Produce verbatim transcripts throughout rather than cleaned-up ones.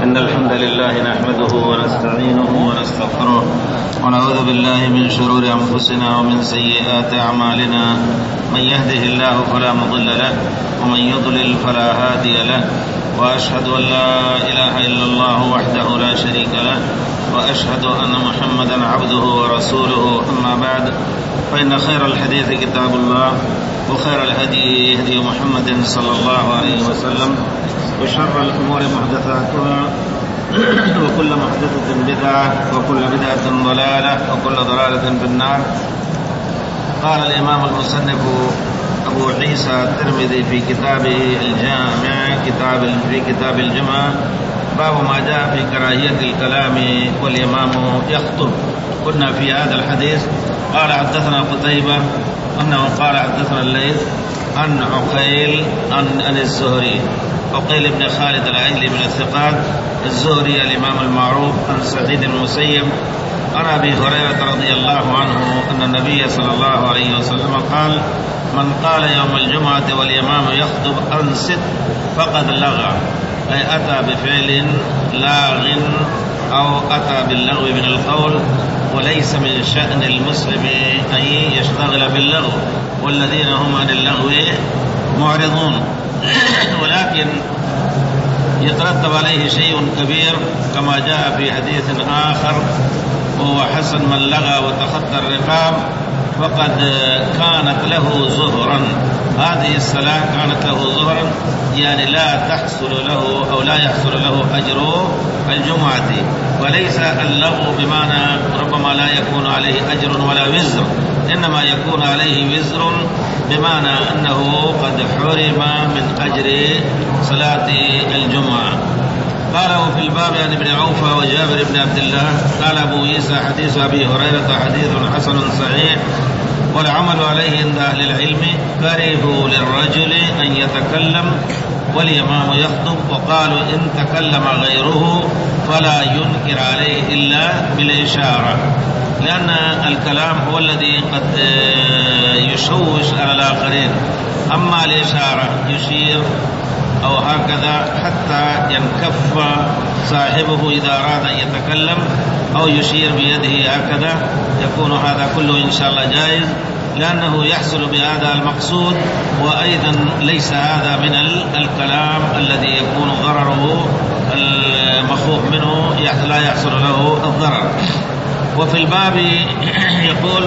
إن الحمد لله نحمده ونستعينه ونستغفره ونعوذ بالله من شرور أنفسنا ومن سيئات أعمالنا. من يهده الله فلا مضل له ومن يضلل فلا هادي له، وأشهد أن لا إله إلا الله وحده لا شريك له، وأشهد أن محمدا عبده ورسوله. أما بعد، فإن خير الحديث كتاب الله، وخير الهدي هدي محمد صلى الله عليه وسلم، وشر الأمور محدثاتها، وكل محدثة بدعة، وكل بدعة ضلالة، وكل ضلالة في النار. قال الإمام المصنف أبو عيسى الترمذي في كتابه الجامع كتاب في كتاب الجمعة باب ما جاء في كراهية الكلام والإمام يخطب. كنا في هذا الحديث قال حدثنا قتيبة أنه قال حدثنا الليث عن عقيل عن, عن الزهري، عقيل بن خالد العجلي من الثقات، الزهري الإمام المعروف، عن سعيد المسيب عن أبي هريرة رضي الله عنه أن النبي صلى الله عليه وسلم قال: من قال يوم الجمعة والإمام يخطب أنصت فقد لغى، أي أتى بفعل لاغ أو أتى باللغو من القول، وليس من شأن المسلم أن يشتغل باللغو، والذين هم عن اللغو معرضون، ولكن يترتب عليه شيء كبير كما جاء في حديث آخر، وهو حسن من لغى وتخطى الرقاب فقد كانت له زهرا. هذه الصلاة كانت له زهرا، يعني لا تحصل له أو لا يحصل له أجر الجمعة، وليس اللغو بمعنى ربما لا يكون عليه أجر ولا وزر، إنما يكون عليه وزر بمعنى أنه قد حرم من أجر صلاة الجمعة. قال: وفي الباب عن ابن عوف وجابر بن عبد الله. قال أبو عيسى: حديث أبي هريرة حديث حسن صحيح، والعمل عليه عند أهل العلم. كرهوا للرجل أن يتكلم والإمام يخطب، وقالوا إن تكلم غيره فلا ينكر عليه إلا بالإشارة، لأن الكلام هو الذي قد يشوش على الآخرين، أما الإشارة يشير أو هكذا حتى ينكف صاحبه إذا أراد أن يتكلم، أو يشير بيده هكذا، يكون هذا كله إن شاء الله جائز، لأنه يحصل بهذا المقصود، وأيضا ليس هذا من الكلام الذي يكون ضرره المخوف منه لا يحصل له الضرر. وفي الباب يقول: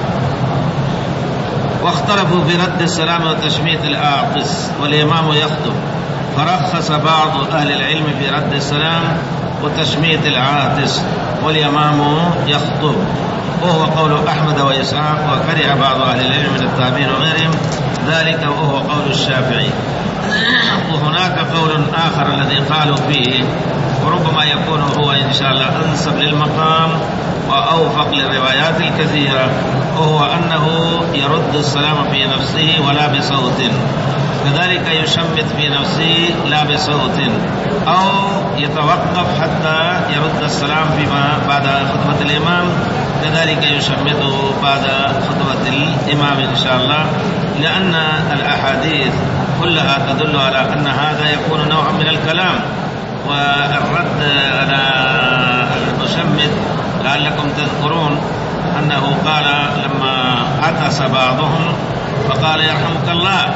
واختلفوا في رد السلام وتشميت العاطس والإمام يخطب، فرخص بعض أهل العلم في رد السلام وتشميت العاطس والإمام يخطب، وهو قول أحمد وإسحاق، وكره بعض أهل العلم من التابعين وغيرهم ذلك، وهو قول الشافعي. وهناك قول آخر الذي قالوا فيه، وربما يكون هو إن شاء الله أنسب للمقام وأوفق للروايات الكثيرة، وهو أنه يرد السلام في نفسه ولا بصوت، كذلك يشمت في نفسه لا بصوت، أو يتوقف حتى يرد السلام فيما بعد خطبة الإمام، كذلك يشمته بعد خطبة الإمام إن شاء الله، لأن الأحاديث كلها تدل على أن هذا يكون نوعا من الكلام. والرد على المشمت لعلكم تذكرون أنه قال لما عطس بعضهم فقال: يرحمك الله،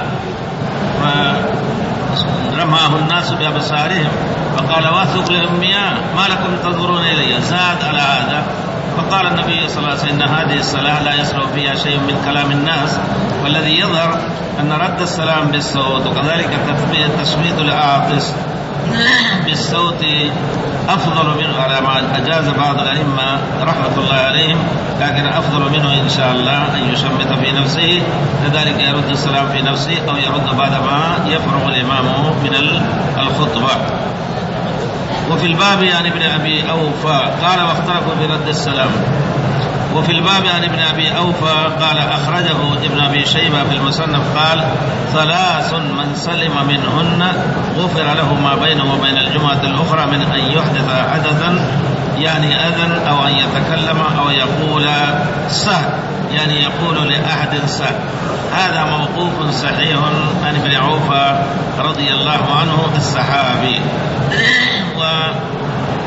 فرماه الناس بأبصارهم فقال: واثق للأمياء ما لكم تنظرون إلي، زاد على هذا. فقال النبي صلى الله عليه وسلم: إن هذه الصلاة لا يصلح فيها شيء من كلام الناس، والذي يظهر أن رد السلام بالصوت وكذلك تشميت العاطس بالصوت أفضل منه، على ما أجاز بعض الأئمة رحمة الله عليهم، لكن أفضل منه إن شاء الله أن يشمت في نفسه، كذلك يرد السلام في نفسه، أو يرد بعدما يفرغ الإمام من الخطبة. وفي الباب عن ابن أبي أوفى قال: واختلفوا برد السلام. وفي الباب عن ابن أبي أوفى قال: أخرجه ابن أبي شيبة في المصنف قال: ثلاث من سلم منهن غفر له ما بينه وبين الجمعة الأخرى من أن يحدث حدثا، يعني أذن، أو أن يتكلم، أو يقول سه، يعني يقول لأحد سه. هذا موقوف صحيح عن ابن عوف رضي الله عنه الصحابي.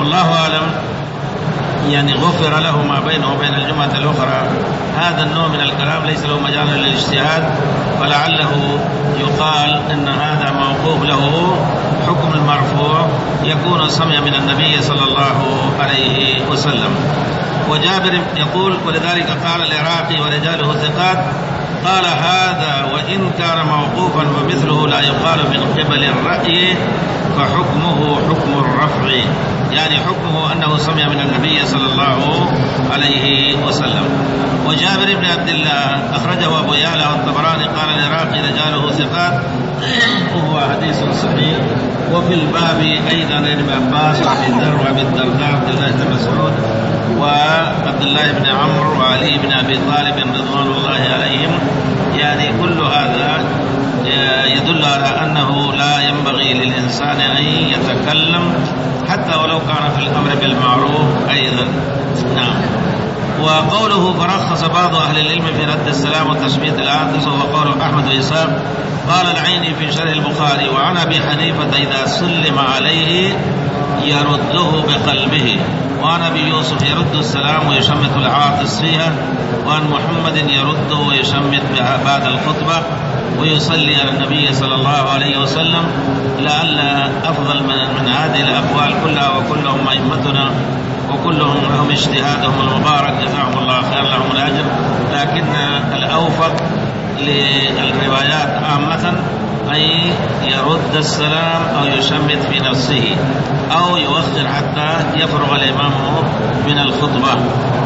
والله أعلم يعني غفر له ما بينه وبين الجمعة الأخرى. هذا النوع من الكلام ليس له مجال للاجتهاد، فلعله يقال إن هذا موقوف له حكم المرفوع يكون سمع من النبي صلى الله عليه وسلم. وجابر يقول: ولذلك قال العراقي ورجاله ثقات، قال: هذا وإن كان موقوفا ومثله لا يقال من قبل الرأي فحكمه حكم الرفع، يعني حكمه أنه سمع من النبي صلى الله عليه وسلم. وجابر بن عبد الله أخرجه أبو يعلى والطبراني قال العراقي رجاله ثقات، وهو حديث صحيح. وفي الباب أيضا ابن عباس وأبي ذر وأبي الدرداء وعبد الله بن مسعود وعبد الله بن عمرو وعلي بن أبي طالب رضوان الله عليهم، يعني كل هذا يدل على أنه لا ينبغي للإنسان أن يتكلم حتى ولو كان في الأمر بالمعروف أيضا. نعم. وقوله فرخص بعض أهل العلم في رد السلام وتشميت العاطس، وهو قول أحمد وإسحاق. قال العيني في شرح البخاري: وعن أبي حنيفة إذا سلم عليه يرده بقلبه، وعن أبي يوسف يرد السلام ويشمت العاطس فيها، وعن محمد يرده ويشمت بعد الخطبة ويصلي على النبي صلى الله عليه وسلم. لعل أفضل من هذه الأقوال كلها، وكلهم أئمتنا وكلهم لهم اجتهادهم المبارك جزاهم الله خير لهم الأجر، لكن الأوفق للروايات عامة أي يرد السلام أو يشمت في نفسه أو يؤخر حتى يفرغ الإمام من الخطبة.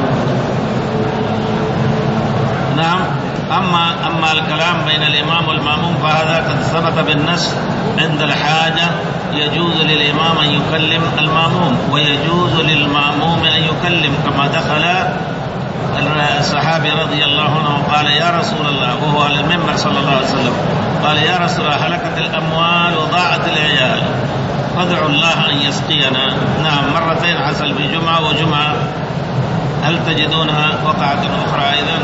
نعم. أما, أما الكلام بين الإمام والمأموم فهذا قد ثبت بالنص عند الحاجة، يجوز للإمام أن يكلم المأموم ويجوز للمأموم أن يكلم، كما دخل الصحابي رضي الله عنه وقال: يا رسول الله، وهو على المنبر صلى الله عليه وسلم، قال: يا رسول الله، هلكت الأموال وضاعت العيال فادعوا الله أن يسقينا. نعم، مرتين حصل في جمعة وجمعة. هل تجدونها وقعت أخرى أيضا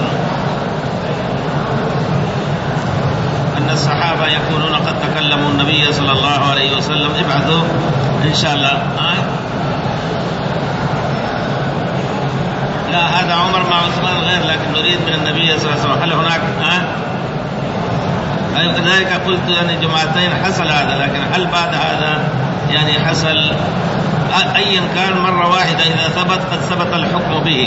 أن الصحابة يكونون قد تكلموا النبي صلى الله عليه وسلم؟ ابعثوا إن شاء الله. آه؟ لا، هذا عمر مع عثمان غير، لكن نريد من النبي صلى الله عليه وسلم. هل هناك آه؟ أيوة، كذلك قلت يعني جمعتين حصل هذا، لكن هل بعد هذا يعني حصل أيا كان مرة واحدة إذا ثبت قد ثبت الحكم به.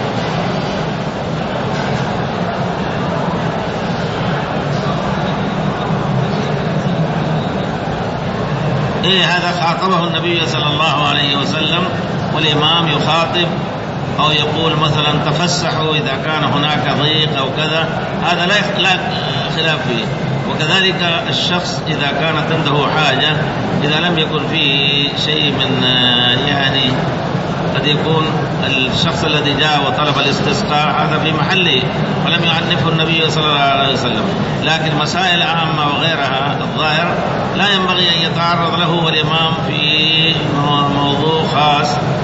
إيه، هذا خاطبه النبي صلى الله عليه وسلم، والإمام يخاطب أو يقول مثلا تفسحوا إذا كان هناك ضيق أو كذا، هذا لا خلاف فيه. وكذلك الشخص إذا كانت عنده حاجة، إذا لم يكن فيه شيء من يعني قد يكون الشخص الذي جاء وطلب الاستسقاء هذا في محله ولم يعنفه النبي صلى الله عليه وسلم، لكن مسائل عامة وغيرها الظاهر لا ينبغي أن يتعرض له والإمام في موضوع خاص،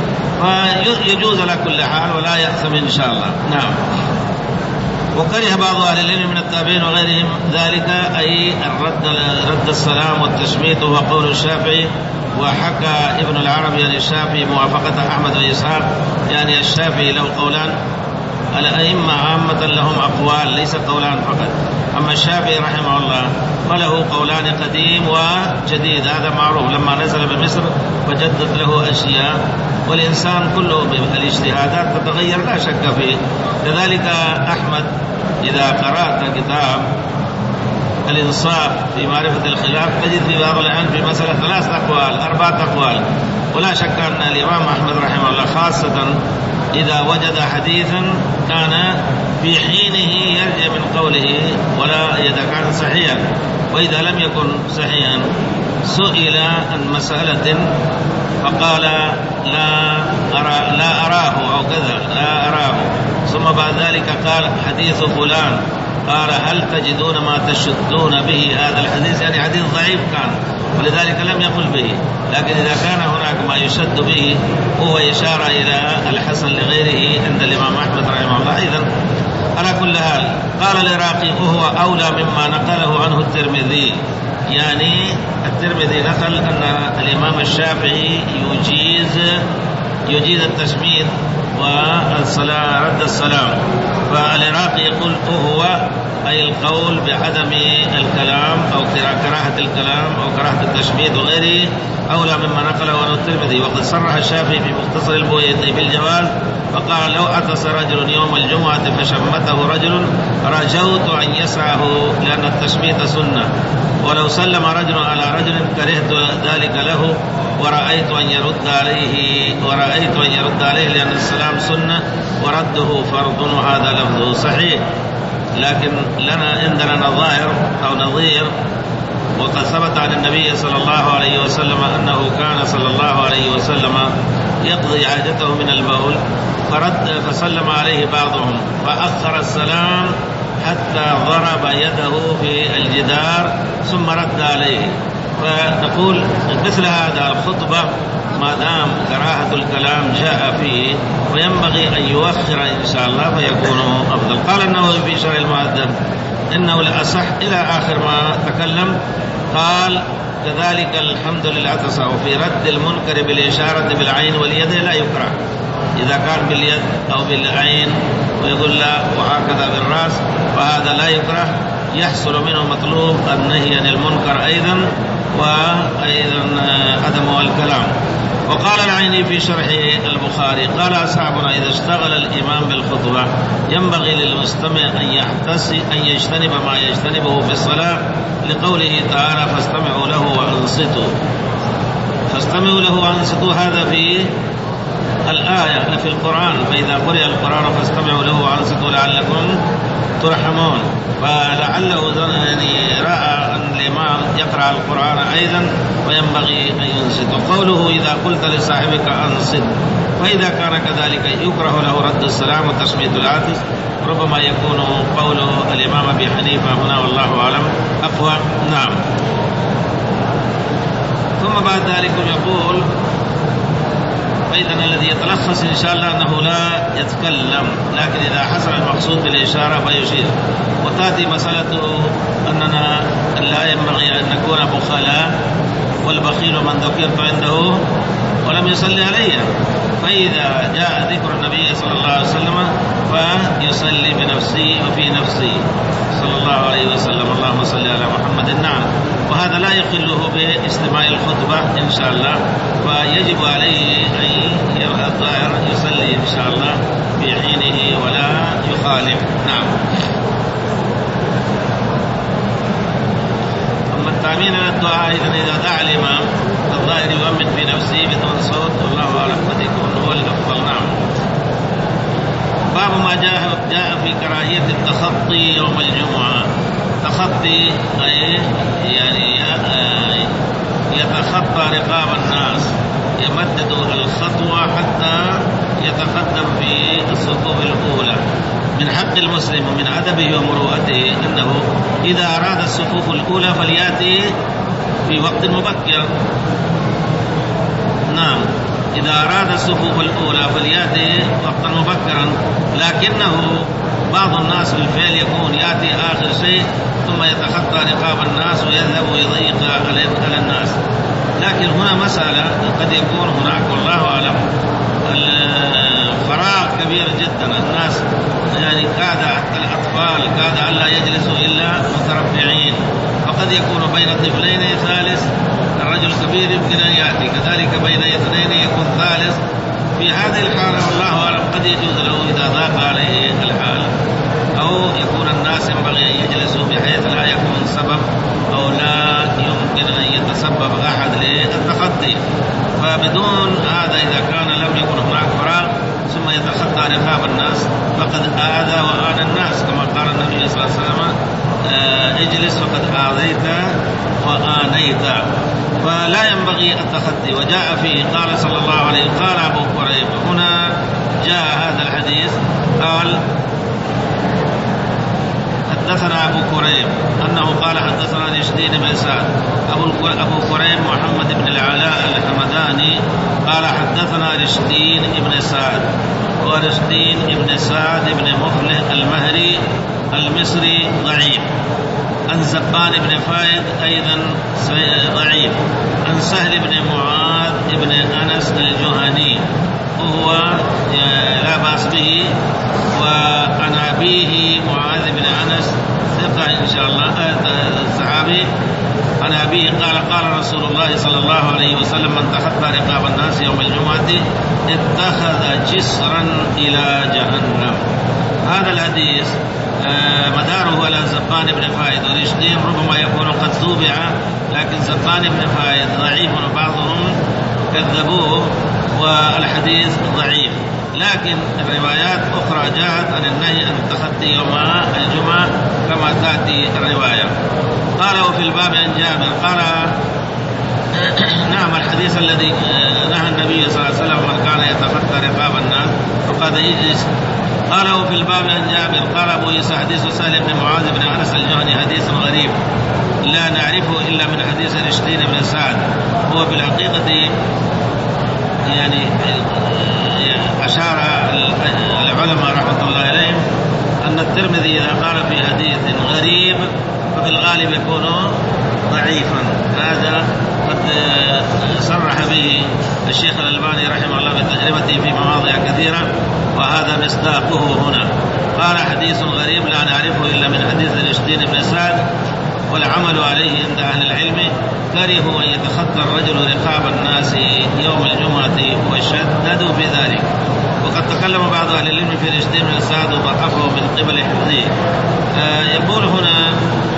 فيجوز على كل حال ولا يأثم إن شاء الله. نعم. وكره بعض أهل العلم من التابعين وغيرهم ذلك، أي الرد رد السلام والتشميت، وهو قول الشافعي. وحكى ابن العربي عن الشافعي موافقة أحمد وإسحاق، يعني الشافعي له قولان، الأئمة عامة لهم أقوال ليس قولان فقط، أما الشافعي رحمه الله فله قولان قديم وجديد، هذا معروف، لما نزل بمصر فجدد له أشياء، والإنسان كله الاجتهادات تتغير لا شك فيه. كذلك أحمد إذا قرأت كتاب الإنصاف في معرفة الخلاف تجد في بعض الأحيان في مسألة ثلاث أقوال أربعة أقوال، ولا شك أن الإمام أحمد رحمه الله خاصة إذا وجد حديثا كان في حينه يرجع من قوله ولا إذا كان صحيحا، وإذا لم يكن صحيحا سئل عن مسألة فقال لا أرى لا أراه أو كذا لا أراه، ثم بعد ذلك قال حديث فلان، قال هل تجدون ما تشدون به هذا الحديث، يعني حديث ضعيف كان ولذلك لم يقل به، لكن إذا كان هناك ما يشد به هو إشارة إلى الحسن لغيره عند الإمام أحمد رحمه الله. إذن على كل حال قال العراقي وهو أولى مما نقله عنه الترمذي، يعني الترمذي نقل أن الإمام الشافعي يجيز يجيد التشميت والصلاة رد السلام. فالعراقي يقول هو أي القول بعدم الكلام أو كراهة الكلام أو كراهة التشميت وغيره أولى مما نقله عن الترمذي. وقد صرح الشافعي في مختصر البويطي بالجواز فقال لو عطس رجل يوم الجمعة فشمته رجل رجوت أن يسعه لأن التشميت سنة، ولو سلم رجل على رجل كرهت ذلك له ورأيت أن يرد عليه ورأيت أن يرد عليه لأن السلام سنة ورده فرض، وهذا لفظه صحيح. لكن لنا عندنا نظائر أو نظير، وقد ثبت عن النبي صلى الله عليه وسلم أنه كان صلى الله عليه وسلم يقضي حاجته من البول فرد فسلم عليه بعضهم فأخر السلام حتى ضرب يده في الجدار ثم رد عليه. فنقول مثل هذا الخطبة ما دام كراهة الكلام جاء فيه وينبغي أن يؤخر إن شاء الله فيكون أفضل. قال النووي في شرح المهذب إنه الأصح إلى آخر ما تكلم. قال كذلك الحمد للعطس وفي رد المنكر بالإشارة بالعين واليد لا يكره، إذا كان باليد أو بالعين ويقول لا وهكذا بالرأس فهذا لا يكره، يحصل منه مطلوب النهي عن المنكر أيضا وأيضا عدم الكلام. وقال العيني في شرح البخاري قال أصحابنا إذا اشتغل الإمام بالخطبة ينبغي للمستمع أن يحتسي أن يجتنب ما يجتنبه في الصلاة لقوله تعالى فاستمعوا له وأنصتوا. فاستمعوا له وأنصتوا هذا في الآية في القرآن، فإذا قرئ القرآن فاستمعوا له وأنصتوا لعلكم ترحمون. فلعله يعني رأى أن الإمام يقرأ القرآن أيضا وينبغي أن ينصت. قوله إذا قلت لصاحبك أنصت، فإذا كان كذلك يكره له رد السلام وتشميت العاطس، ربما يكون قول الإمام أبي حنيفة هنا والله أعلم أقوى. نعم. ثم بعد ذلك يقول فإذا الذي يتلخص إن شاء الله أنه لا يتكلم، لكن إذا حصل المقصود بالإشارة فيشير. وتأتي مسألة أننا لا ينبغي أن نكون بخلاء، والبخيل من ذكرت عنده ولم يصلي عليه، فإذا جاء ذكر النبي صلى الله عليه وسلم فيصلي بنفسه وفي نفسه صلى الله عليه وسلم اللهم صل على محمد. نعم. وهذا لا يقله باستماع الخطبة إن شاء الله، فيجب عليه أن الظاهر يصلي إن شاء الله في حينه ولا يخالف. نعم. أما التأمين على الدعاء إذا دعا الإمام الظاهر يؤمن في نفسه بدون صوت والله أعلم قد يكون هو الأفضل. نعم. باب ما جاء جاء في كراهية التخطي يوم الجمعة. تخطي أي يعني يتخطى رقاب الناس، يمدد الخطوة حتى يتقدم في الصفوف الأولى. من حق المسلم ومن أدبه ومروءته أنه إذا أراد الصفوف الأولى فليأتي في وقت مبكر. نعم. إذا أراد الصفوف الأولى فليأتي وقتا مبكرا، لكنه بعض الناس بالفعل يكون يأتي آخر شيء ثم يتخطى رقاب الناس ويذهب ويضيق على الناس. لكن هنا مسألة قد يكون هناك والله أعلم الفراغ كبير جدا، الناس يعني كاد حتى الأطفال كاد ألا يجلسوا إلا متربعين، فقد يكون بين طفلين ثالث، الرجل الكبير يمكن أن يأتي، كذلك بين اثنين يكون ثالث. في هذه الحالة والله أعلم قد يجوز له إذا ضاق عليه الحال أو يكون الناس ينبغي أن يجلسوا بحيث لا يكون سبب أو لا يمكن أن يتسبب أحد للتخطي. فبدون هذا إذا كان لم يكن هناك فراغ ثم يتخطى رقاب الناس فقد آذى وآن الناس، كما قال النبي صلى الله عليه وسلم اجلس فقد آذيت وآنيت. فلا ينبغي التخطي. وجاء فيه قال صلى الله عليه وسلم قال أبو كريب، هنا جاء هذا الحديث قال حدثنا أبو كريب أنه قال حدثنا رشدين بن سعد. أبو كريب محمد بن العلاء الحمداني قال حدثنا رشدين بن سعد، ورشدين بن سعد بن مفلح المهري المصري ضعيف، عن زبان بن فايد أيضا ضعيف، عن سهل بن معاذ بن أنس الجهني اتخذ جسرا إلى جهنم. هذا الحديث مداره على زقان بن فائد، والرشدين ربما يكون قد توبع، لكن زقان بن فائد ضعيف وبعضهم كذبوه والحديث ضعيف. لكن الروايات أخرى جاءت عن النهي عن التخطي يوم الجمعة كما تأتي الرواية. قال وفي الباب عن جابر قال نعم الحديث الذي نهى النبي صلى الله عليه وسلم من كان يتخطى رقاب الناس فقد يجلس. قال وفي الباب عن جابر قال أبو عيسى حديث سالم بن معاذ بن أنس الجهني حديث غريب لا نعرفه إلا من حديث رشدين بن سعد. هو في الحقيقة يعني أشار العلماء رحمة الله عليهم أن الترمذي إذا قال في حديث غريب ففي الغالب يكون ضعيفا. هذا قد صرح به الشيخ الألباني رحمه الله بتجربته في مواضع كثيرة، وهذا مصداقه هنا. قال حديث غريب لا نعرفه إلا من حديث رشدين بن سعد، والعمل عليه عند أهل العلم كرهوا أن يتخطى الرجل رقاب الناس يوم الجمعة وشددوا في ذلك. وقد تكلم بعض أهل العلم في رشدين بن سعد وضعفه من قبل حفظه. آه يقول هنا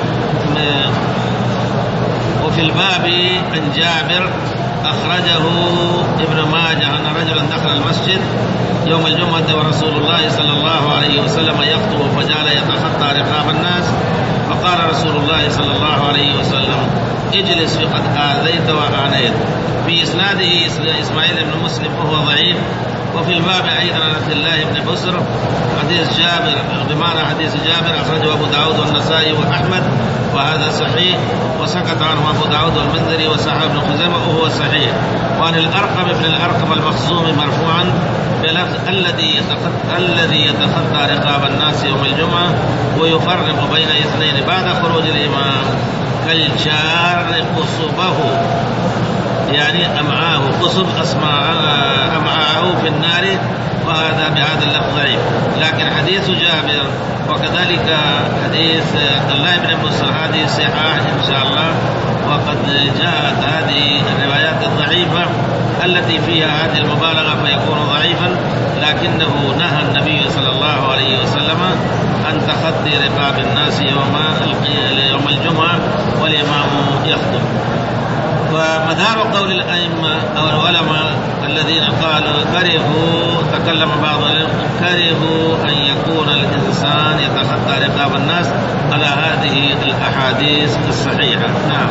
وفي الباب عن جابر أخرجه ابن ماجه أن رجلا دخل المسجد يوم الجمعة ورسول الله صلى الله عليه وسلم يخطب فجعل يتخطى رقاب الناس، فقال رسول الله صلى الله عليه وسلم اجلس فقد آذيت وأعنيت. في إسناده إسماعيل بن مسلم وهو ضعيف. وفي الباب أيضا عن عبد الله بن بسر حديث جابر بمعنى حديث جابر أخرجه أبو داود والنسائي وأحمد وهذا صحيح، وسكت عنه أبو داود والمنذري وصححه ابن خزيمة وهو صحيح. وعن الأرقم بن الأرقم المخزومي مرفوعا بلفظ الذي يتخطى الذي يتخطى رقاب الناس يوم الجمعة ويفرق بين اثنين بعد خروج الإمام كالجار قصبه، يعني أمعاه قصب أمعاه في النار، وهذا بهذا اللفظ ضعيف. لكن حديث جابر وكذلك حديث عبد الله بن مسعود هذه صحاح إن شاء الله، وقد جاءت هذه الروايات الضعيفة التي فيها هذه المبالغة فيكون ضعيفا، لكنه نهى النبي صلى الله عليه وسلم أن تخطي رقاب الناس يوم يوم الجمعة والإمام يخطب. ومدار قول الأئمة أو العلماء الذين قالوا كرهوا تكلم بعضهم كرهوا أن يكون الإنسان يتخطى رقاب الناس على هذه الأحاديث الصحيحة. نعم.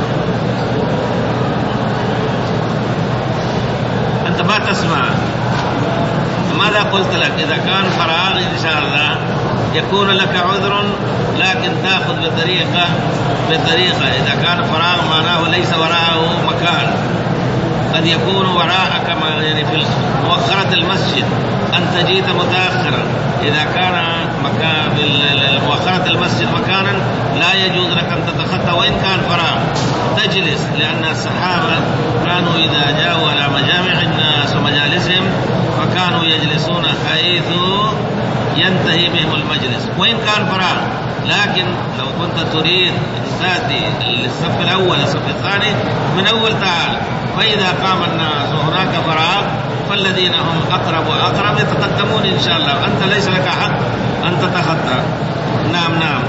أنت ما تسمع ماذا قلت لك؟ إذا كان فراغ إن شاء الله يكون لك عذر، لكن تأخذ بطريقة بطريقة إذا كان فراغ معناه ليس وراءه مكان، قد يكون وراءك يعني في مؤخرة المسجد أنت جيت متأخرا. إذا كان مكان في مؤخرة المسجد مكانا لا يجوز لك أن تتخطى وإن كان فراغ، تجلس، لأن الصحابة كانوا إذا جاءوا على مجامع الناس ومجالسهم فكانوا يجلسون حيث ينتهي بهم المجلس وإن كان فراغ. لكن لو كنت تريد أن تأتي للصف الأول الصف الثاني من أول تعال، فإذا قام الناس وهناك فراغ فالذين هم أقرب وأقرب يتقدمون إن شاء الله، أنت ليس لك حق أن تتخطى. نعم نعم.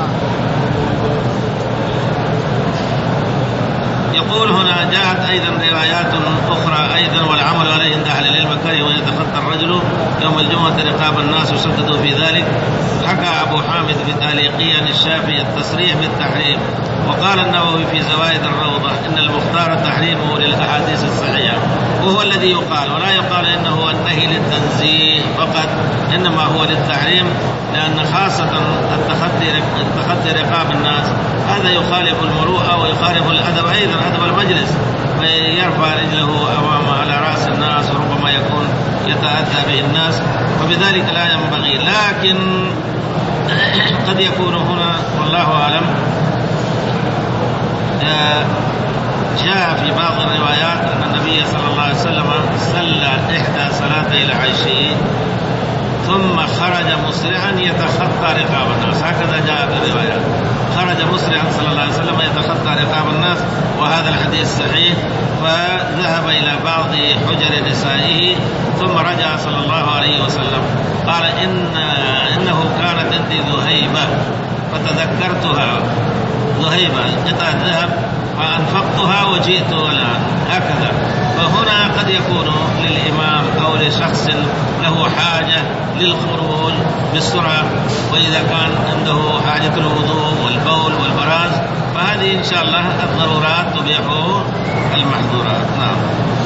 يقول هنا جاءت أيضا روايات أخرى أيضا والعمل عليه عند أهل العلم كره يتخطى الرجل يوم الجمعة رقاب الناس وشددوا في ذلك. حكى أبو حامد في تعليقه عن الشافعي التصريح بالتحريم، وقال النووي في زوائد الروضة إن المختار تحريمه للأحاديث الصحيحة، وهو الذي يقال، ولا يقال إنه النهي للتنزيه فقط، إنما هو للتحريم، لأن خاصة التخطي التخطي رقاب الناس هذا يخالف المروءة ويخالف الأدب أيضا أدب المجلس، فيرفع رجله أمام على رأس الناس وربما يكون يتأذى به الناس، وبذلك لا ينبغي. لكن قد يكون هنا والله أعلم جاء في بعض الروايات أن النبي صلى الله عليه وسلم صلى إحدى صلاتي العشي ثم خرج مسرعا يتخطى رقاب الناس، هكذا جاء في الروايات. خرج مسرعا صلى الله عليه وسلم يتخطى رقاب الناس، وهذا الحديث صحيح. فذهب إلى بعض حجر نسائه ثم رجع صلى الله عليه وسلم قال إن إنه كانت عندي ذهيبة فتذكرتها، ذهيبة قطعة ذهب فأنفقتها وجئت الآن هكذا. فهنا قد يكون للإمام أو لشخص له حاجة للخروج بالسرعة، وإذا كان عنده حاجة الوضوء والبول والبراز، فهذه إن شاء الله الضرورات تبيح المحظورات. نعم.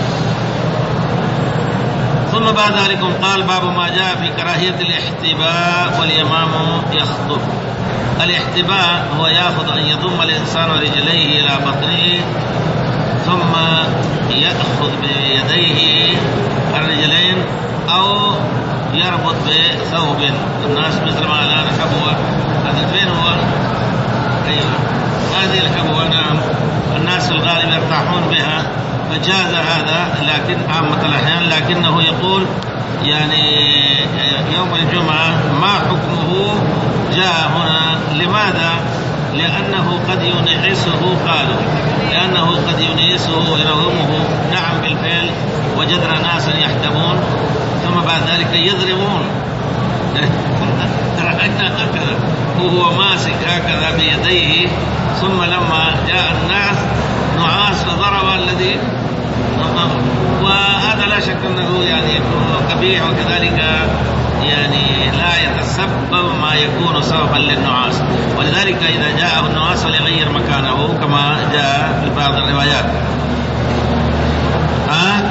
ثم بعد ذلك قال باب ما جاء في كراهية الاحتباء والإمام يخطب. الاحتباء هو يأخذ أن يضم الإنسان رجليه إلى بطنه ثم يأخذ بيديه الرجلين أو يربط بثوب. الناس مثل ما الآن حبوة، هذا فين هو؟ أيوة هذه الحبوة. نعم الناس الغالب يرتاحون بها، فجاز هذا لكن عامة الأحيان، لكنه يقول يعني يوم الجمعة ما حكمه جاء هنا. لماذا؟ لأنه قد ينعسه، قالوا لأنه قد ينعسه ويرومه. نعم بالفعل وجدنا ناسا يحتمون ثم بعد ذلك يضربون هكذا وهو ماسك هكذا بيديه، ثم لما جاء الناس نعاس فضرب الذي، وهذا لا شك أنه يعني قبيح، وكذلك يعني لا يتسبب ما يكون سببا للنعاس. ولذلك إذا جاءه النعاس فليغير مكانه كما جاء في بعض الروايات. ها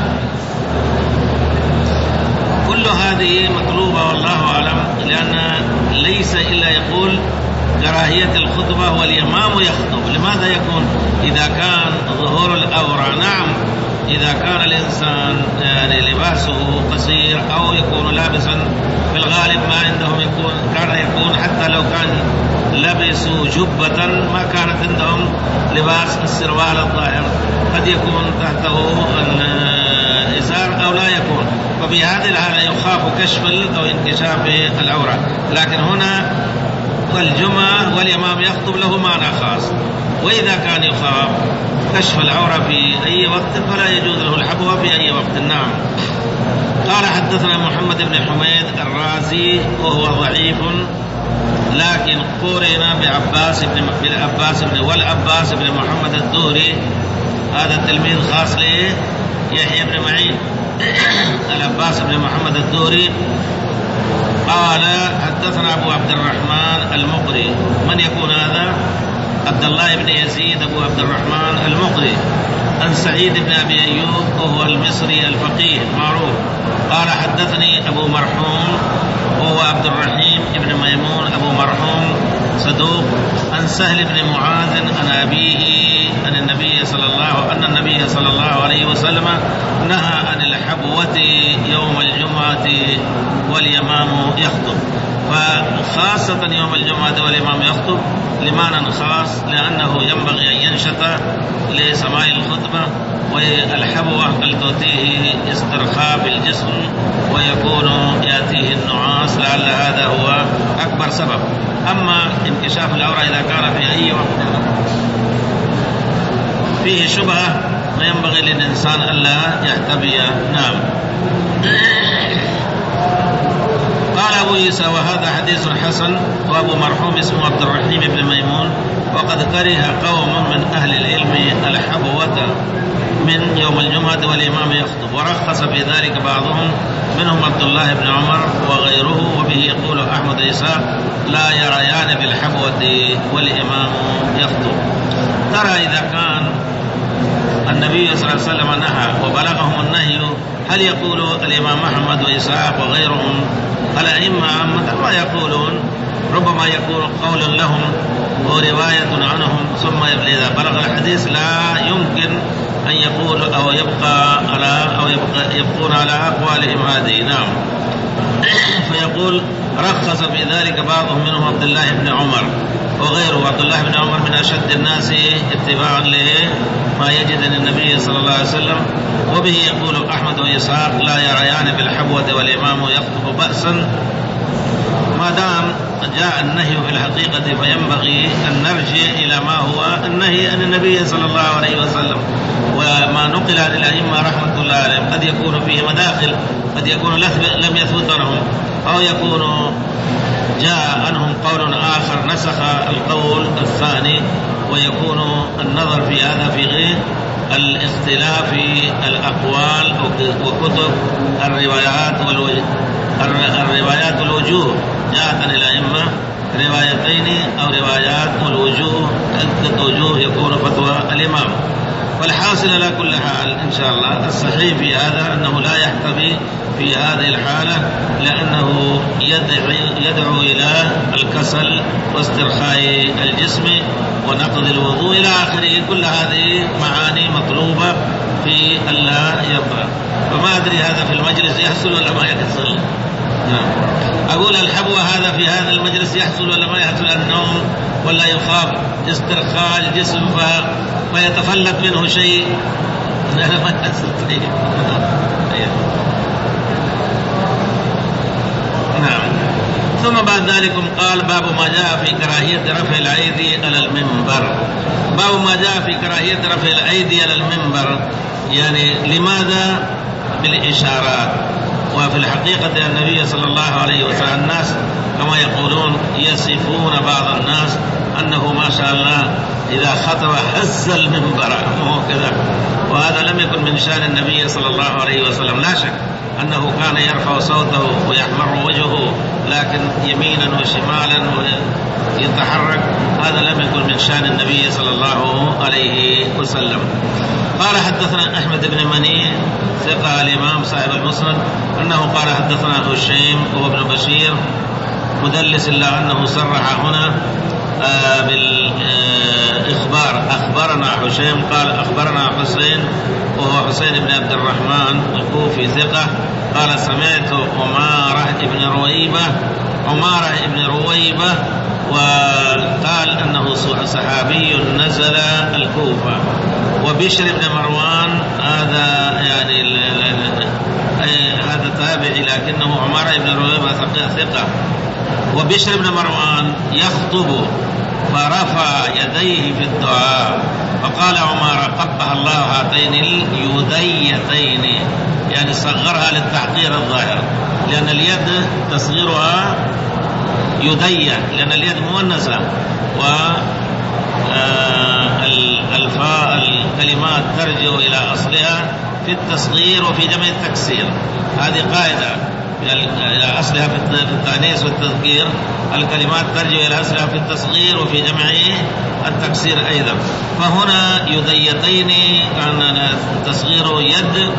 كل هذه مطلوبة والله أعلم، لأن ليس إلا يقول كراهية الخطبة والإمام يخطب. لماذا يكون؟ إذا كان ظهور الأورى، نعم إذا كان الإنسان يعني لباسه قصير أو يكون لابسا، في الغالب ما عندهم يكون كان يكون حتى لو كان لبسوا جبة ما كانت عندهم لباس السروال الظاهر، قد يكون تحته الإزار أو لا يكون، ففي هذه الحالة يخاف كشف أو انكشاف العورة. لكن هنا والجمعة والإمام يخطب له معنى خاص، وإذا كان يخاف كشف العورة في أي وقت فلا يجوز له الحبوة في أي وقت. نعم. قال حدثنا محمد بن حميد الرازي وهو ضعيف، لكن قورن بعباس بن بالعباس بن والعباس بن محمد الدوري، هذا التلميذ خاص له يحيى بن معين. العباس بن محمد الدوري قال حدثنا أبو عبد الرحمن المقري. من يكون هذا؟ عبد الله بن يزيد أبو عبد الرحمن المقري، عن سعيد بن أبي أيوب وهو المصري الفقيه معروف. قال حدثني أبو مرحوم وهو عبد الرحيم بن ميمون أبو مرحوم صدوق، عن سهل بن معاذ عن أبيه أن النبي صلى الله أن النبي صلى الله عليه وسلم نهى عن الحبوة يوم الجمعة والإمام يخطب. فخاصة يوم الجمعة والإمام يخطب لمعنى خاص، لأنه ينبغي أن ينشط لسماع الخطبة، والحبوة قد تؤتيه استرخاء بالجسم ويكون يأتيه النعاس، لعل هذا هو أكبر سبب. أما انكشاف العورة إذا كان في أي وقت فيه شبهة فينبغي للإنسان ألا يحتبي. نعم. قال أبو عيسى وهذا حديث حسن، وأبو مرحوم اسمه عبد الرحيم بن ميمون، وقد كره قوم من أهل العلم الحبوة من يوم الجمعة والإمام يخطب، ورخص في ذلك بعضهم منهم عبد الله بن عمر وغيره. وبه يقول أحمد إسحاق لا يريان بالحبوة والإمام يخطب. ترى إذا كان النبي صلى الله عليه وسلم نهى وبلغهم النهي، هل يقول الإمام أحمد وإسحاق وغيرهم الأئمة عامة ما يقولون؟ ربما يكون قول لهم ورواية عنهم، ثم إذا بلغ الحديث لا يمكن أن يقول أو يبقى على أو يبقى يبقون على أقوالهم هذه. نعم. فيقول رخص في ذلك بعضهم منهم عبد الله بن عمر وغيره. عبد الله بن عمر من أشد الناس اتباعا لما يجد النبي صلى الله عليه وسلم. وبه يقول أحمد وإسحاق لا يريان بالحبوة والإمام يخطب بأسا ما دام جاء النهي في الحقيقة فينبغي أن نرجع إلى ما هو النهي عن النبي صلى الله عليه وسلم. وما نقل عن الأئمة رحمة الله عليهم قد يكون فيه مداخل، قد يكون لم يثبت لهم، أو يكون جاء عنهم قول آخر نسخ القول الثاني، ويكون النظر في هذا في غير الاختلاف في الأقوال وكتب الروايات والوجه الروايات والوجوه. جاءت عن الأئمة روايتين أو روايات والوجوه، عدة وجوه يكون فتوى الإمام. والحاصل على كل حال إن شاء الله الصحيح في هذا أنه لا يحتوي في هذه الحالة، لأنه يدعو, يدعو إلى الكسل واسترخاء الجسم ونقض الوضوء إلى آخره. كل هذه معاني مطلوبة في ألا يطرأ. فما أدري هذا في المجلس يحصل ولا ما يحصل. نعم. أقول الحبوة هذا في هذا المجلس يحصل ولا ما يحصل؟ النوم ولا يخاف استرخاء الجسم فيتفلت منه شيء؟ لا ما يحصل. نعم. ثم بعد ذلك قال باب ما جاء في كراهية رفع الأيدي على المنبر. باب ما جاء في كراهية رفع الأيدي على المنبر، يعني لماذا؟ بالإشارات. وفي الحقيقة النبي صلى الله عليه وسلم الناس كما يقولون يصفون بعض الناس أنه ما شاء الله إذا خطب هز المنبر وكذا، وهذا لم يكن من شأن النبي صلى الله عليه وسلم. لا شك أنه كان يرفع صوته ويحمر وجهه، لكن يمينا وشمالا ويتحرك، هذا لم يكن من شأن النبي صلى الله عليه وسلم. قال حدثنا أحمد بن مني ثقة الإمام صاحب المسند أنه قال حدثنا هشيم وابن بشير مدلس إلا أنه صرح هنا آه بالإخبار. أخبرنا هشيم قال أخبرنا حسين وهو حسين بن عبد الرحمن الكوفي ثقة قال سمعت عمارة بن رويبة عمارة بن رويبة وقال أنه صحابي نزل الكوفة. وبشر بن مروان هذا يعني ال ال هذا تابعي لكنه عمارة بن رويبة ثقة. وبشر بن مروان يخطب فرفع يديه في الدعاء فقال عمارة قبح الله هاتين اليديتين، يعني صغرها للتحقير الظاهر، لأن اليد تصغيرها يدية لأن اليد مؤنثة، و الفاء الكلمات ترجع إلى أصلها في التصغير وفي جمع التكسير. هذه قاعدة إلى أصلها في التأنيث والتذكير، الكلمات ترجع إلى أصلها في التصغير وفي جمع التكسير أيضا. فهنا يديتين كان تصغير يد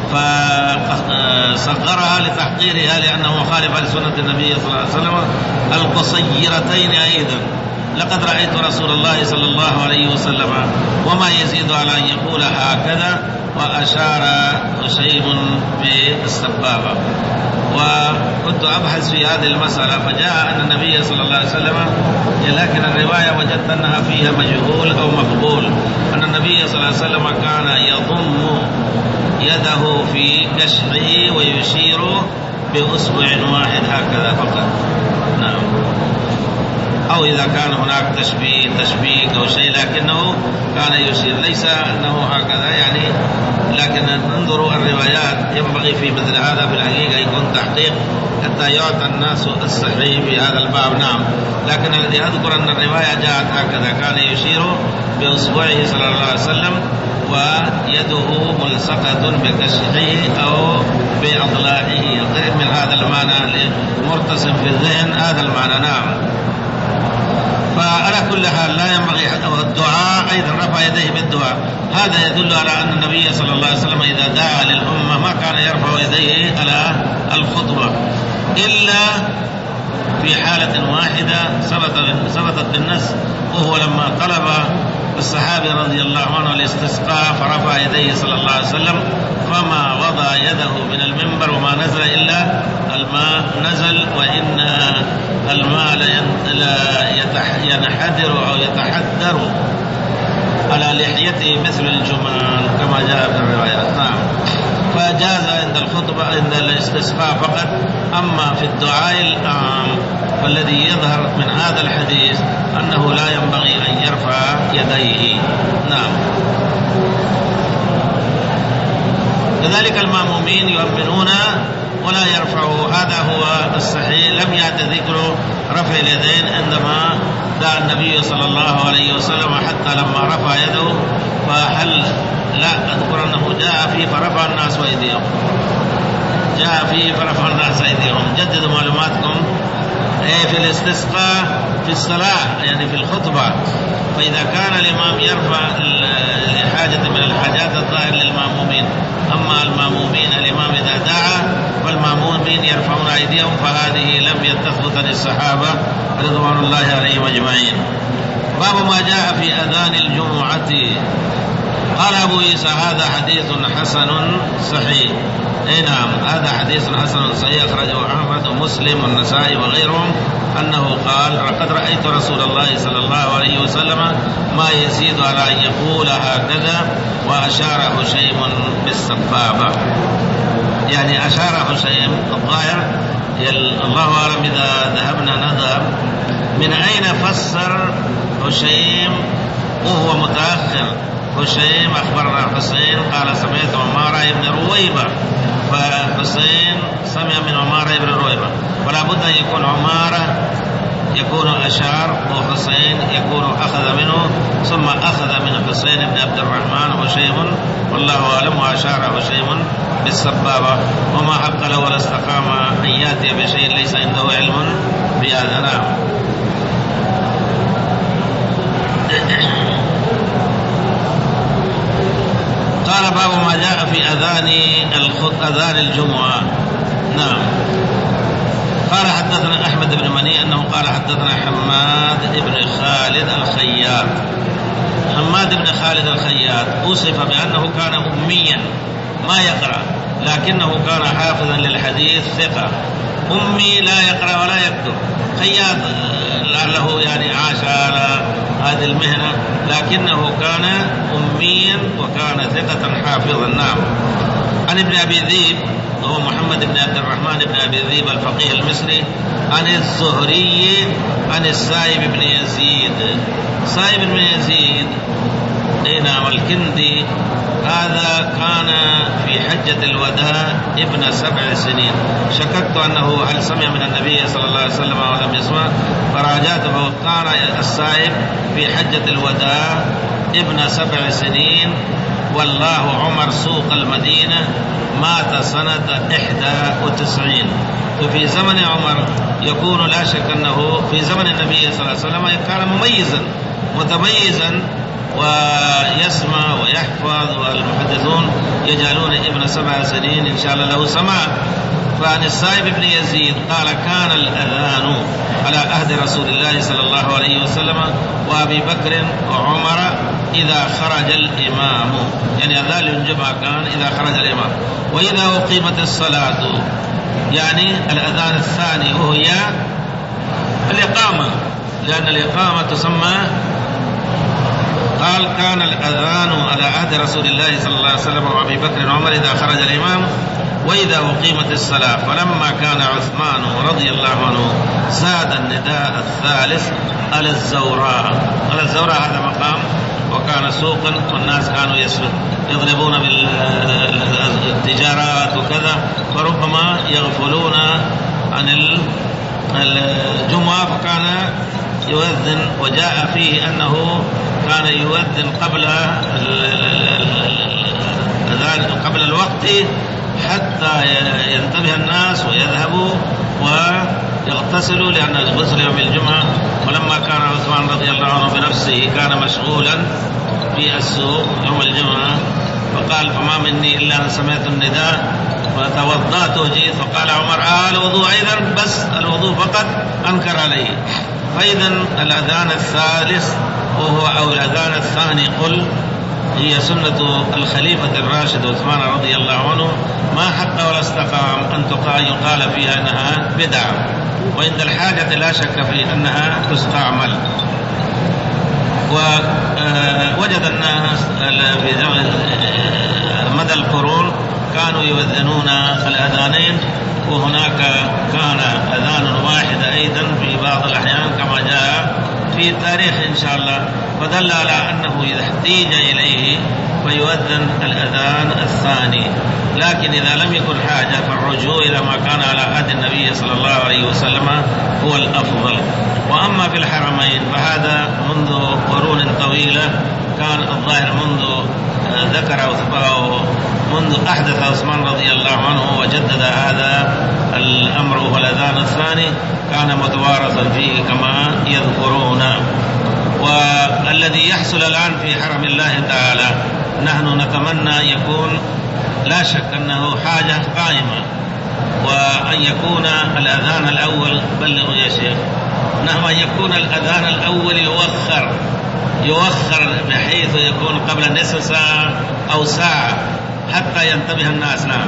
فصغرها لتحقيرها لأنه مخالف لسنة النبي صلى الله عليه وسلم. القصيرتين أيضا لقد رأيت رسول الله صلى الله عليه وسلم وما يزيد على أن يقول هكذا، وأشار شيء بالسبابة. وكنت أبحث في هذه المسألة فجاء أن النبي صلى الله عليه وسلم، لكن الرواية وجدت أنها فيها مجهول أو مقبول، أن النبي صلى الله عليه وسلم كان يضم يده في كشفه ويشير بأصبع واحد هكذا فقط. نعم. أو إذا كان هناك تشبيه تشبيك أو شيء لكنه كان يشير، ليس أنه هكذا يعني. لكن انظروا الروايات، ينبغي في مثل هذا في الحقيقة يكون تحقيق حتى يعطى الناس الصحيح في هذا الباب. نعم. لكن الذي أذكر أن الرواية جاءت هكذا، كان يشير بأصبعه صلى الله عليه وسلم ويده ملصقة بكشفه أو بأضلاعه، قريب من هذا المعنى مرتسم في الذهن هذا المعنى. نعم. فعلى كل حال لا ينبغي الدعاء أيضا رفع يديه بالدعاء، هذا يدل على أن النبي صلى الله عليه وسلم إذا دعا للأمة ما كان يرفع يديه على الخطبة إلا في حالة واحدة ثبتت بالنص، وهو لما طلب الصحابي رضي الله عنه الاستسقاء فرفع يديه صلى الله عليه وسلم، فما وضع يده من المنبر وما نزل إلا الماء نزل، وإن الماء لا ينحدر أو يتحدر على لحيته مثل الجمان كما جاء في الروايات. نعم. فجاز عند الخطبة عند الاستسقاء فقط. أما في الدعاء العام فالذي يظهر من هذا الحديث أنه لا ينبغي أن يرفع يديه. نعم. كذلك المأمومين يؤمنون ولا يرفعوا، هذا هو الصحيح. لم يأت ذكر رفع اليدين عندما دعا النبي صلى الله عليه وسلم، حتى لما رفع يده فهل لا أذكر أنه جاء فيه فرفع الناس أيديهم، جاء فيه فرفع الناس أيديهم. جددوا معلوماتكم. في الاستسقاء في الصلاة يعني في الخطبة، فإذا كان الإمام يرفع لحاجة من الحاجات الظاهر للمأمومين. أما المأمومين الإمام إذا دعا فالمأمومين يرفعون أيديهم، فهذه لم يتثبت عن الصحابة رضوان الله عليهم أجمعين. باب ما جاء في أذان الجمعة. قال أبو عيسى هذا حديث حسن صحيح. اي نعم، هذا حديث حسن صحيح أخرجه أحمد ومسلم والنسائي وغيرهم، أنه قال لقد رأيت رسول الله صلى الله عليه وسلم ما يزيد على أن يقول هكذا، وأشار هشيم بالسبابة. يعني أشار هشيم الظاهر، الله أعلم إذا ذهبنا نذهب من أين فسر هشيم وهو متأخر. هشيم أخبرنا حسين قال سمعت عمارة بن رويبة، فحسين سمع من عمارة بن رويبة، ولا بد أن يكون عمارة يكون أشار وحسين يكون أخذ منه، ثم أخذ من حسين بن عبد الرحمن هشيم والله أعلم، وأشار هشيم بالسبابة. وما حق له ولا استقام أن يأتي بشيء ليس عنده علم بهذا. نعم. قال باب ما جاء في أذان أذان الجمعة. نعم. قال حدثنا أحمد بن مني أنه قال حدثنا حماد بن خالد الخياط. حماد بن خالد الخياط وصف بأنه كان أميا ما يقرأ، لكنه كان حافظا للحديث ثقة. أمي لا يقرأ ولا يكتب، خياط لعله يعني عاش على هذه المهنة، لكنه كان أميا وكان ثقة حافظا. نعم. عن ابن أبي ذئب وهو محمد بن عبد الرحمن بن أبي ذئب الفقيه المصري، عن الزهري عن السائب بن يزيد. سائب بن يزيد نعم الكندي، هذا كان في حجة الوداع ابن سبع سنين. شككت أنه هل سمع من النبي صلى الله عليه وسلم أو لم يسمع، فراجعته. كان السائب في حجة الوداع ابن سبع سنين، والله عمر سوق المدينة، مات سنة إحدى وتسعين. وفي زمن عمر يكون لا شك أنه في زمن النبي صلى الله عليه وسلم كان مميزا متميزا ويسمع ويحفظ، والمحدثون يجعلون ابن سبع سنين إن شاء الله له سماع. فعن السائب بن يزيد قال كان الأذان على عهد رسول الله صلى الله عليه وسلم وأبي بكر وعمر إذا خرج الإمام، يعني أذان الجمعة كان إذا خرج الإمام، وإذا أقيمت الصلاة يعني الأذان الثاني وهي الإقامة، لأن الإقامة تسمى. قال كان الأذان على عهد رسول الله صلى الله عليه وسلم وأبي بكر وعمر إذا خرج الإمام وإذا أقيمت الصلاة. فلما كان عثمان رضي الله عنه زاد النداء الثالث على الزوراء. على الزوراء هذا مقام وكان سوقا، والناس كانوا يضربون بالتجارات وكذا، فربما يغفلون عن الجمعة، فكان يؤذن. وجاء فيه أنه كان يؤذن قبل قبل الوقت حتى ينتبه الناس ويذهبوا ويغتسلوا، لأن الغسل يوم الجمعة. ولما كان عثمان رضي الله عنه بنفسه كان مشغولا في السوق يوم الجمعة، فقال فما مني إلا أن سمعت النداء فتوضأت وجئت، فقال عمر آه الوضوء أيضا، بس الوضوء فقط، أنكر عليه. فإذا الأذان الثالث وهو أو الأذان الثاني قل هي سنة الخليفة الراشد عثمان رضي الله عنه، ما حق ولا استقام أن يقال فيها أنها بدعة، وعند الحاجة لا شك في أنها تستعمل. ووجد الناس في مدى القرون كانوا يؤذنون الأذانين، وهناك كان أذان واحد أيضا في بعض الأحيان كما جاء في التاريخ إن شاء الله، فدل على أنه إذا احتيج إليه فيؤذن الأذان الثاني. لكن إذا لم يكن حاجة فالرجوع إلى ما كان على عهد النبي صلى الله عليه وسلم هو الأفضل. وأما في الحرمين فهذا منذ قرون طويلة، كان الظاهر منذ ذكر منذ أحدث عثمان رضي الله عنه وجدد هذا الأمر وهو الأذان الثاني، كان متوارثا فيه كما يذكرون. والذي يحصل الآن في حرم الله تعالى نحن نتمنى أن يكون لا شك أنه حاجة قائمة، وأن يكون الأذان الأول بلغوا يا شيخ نعم أن يكون الأذان الأول يوخر يوخر بحيث يكون قبل نصف ساعة أو ساعة حتى ينتبه الناس. نعم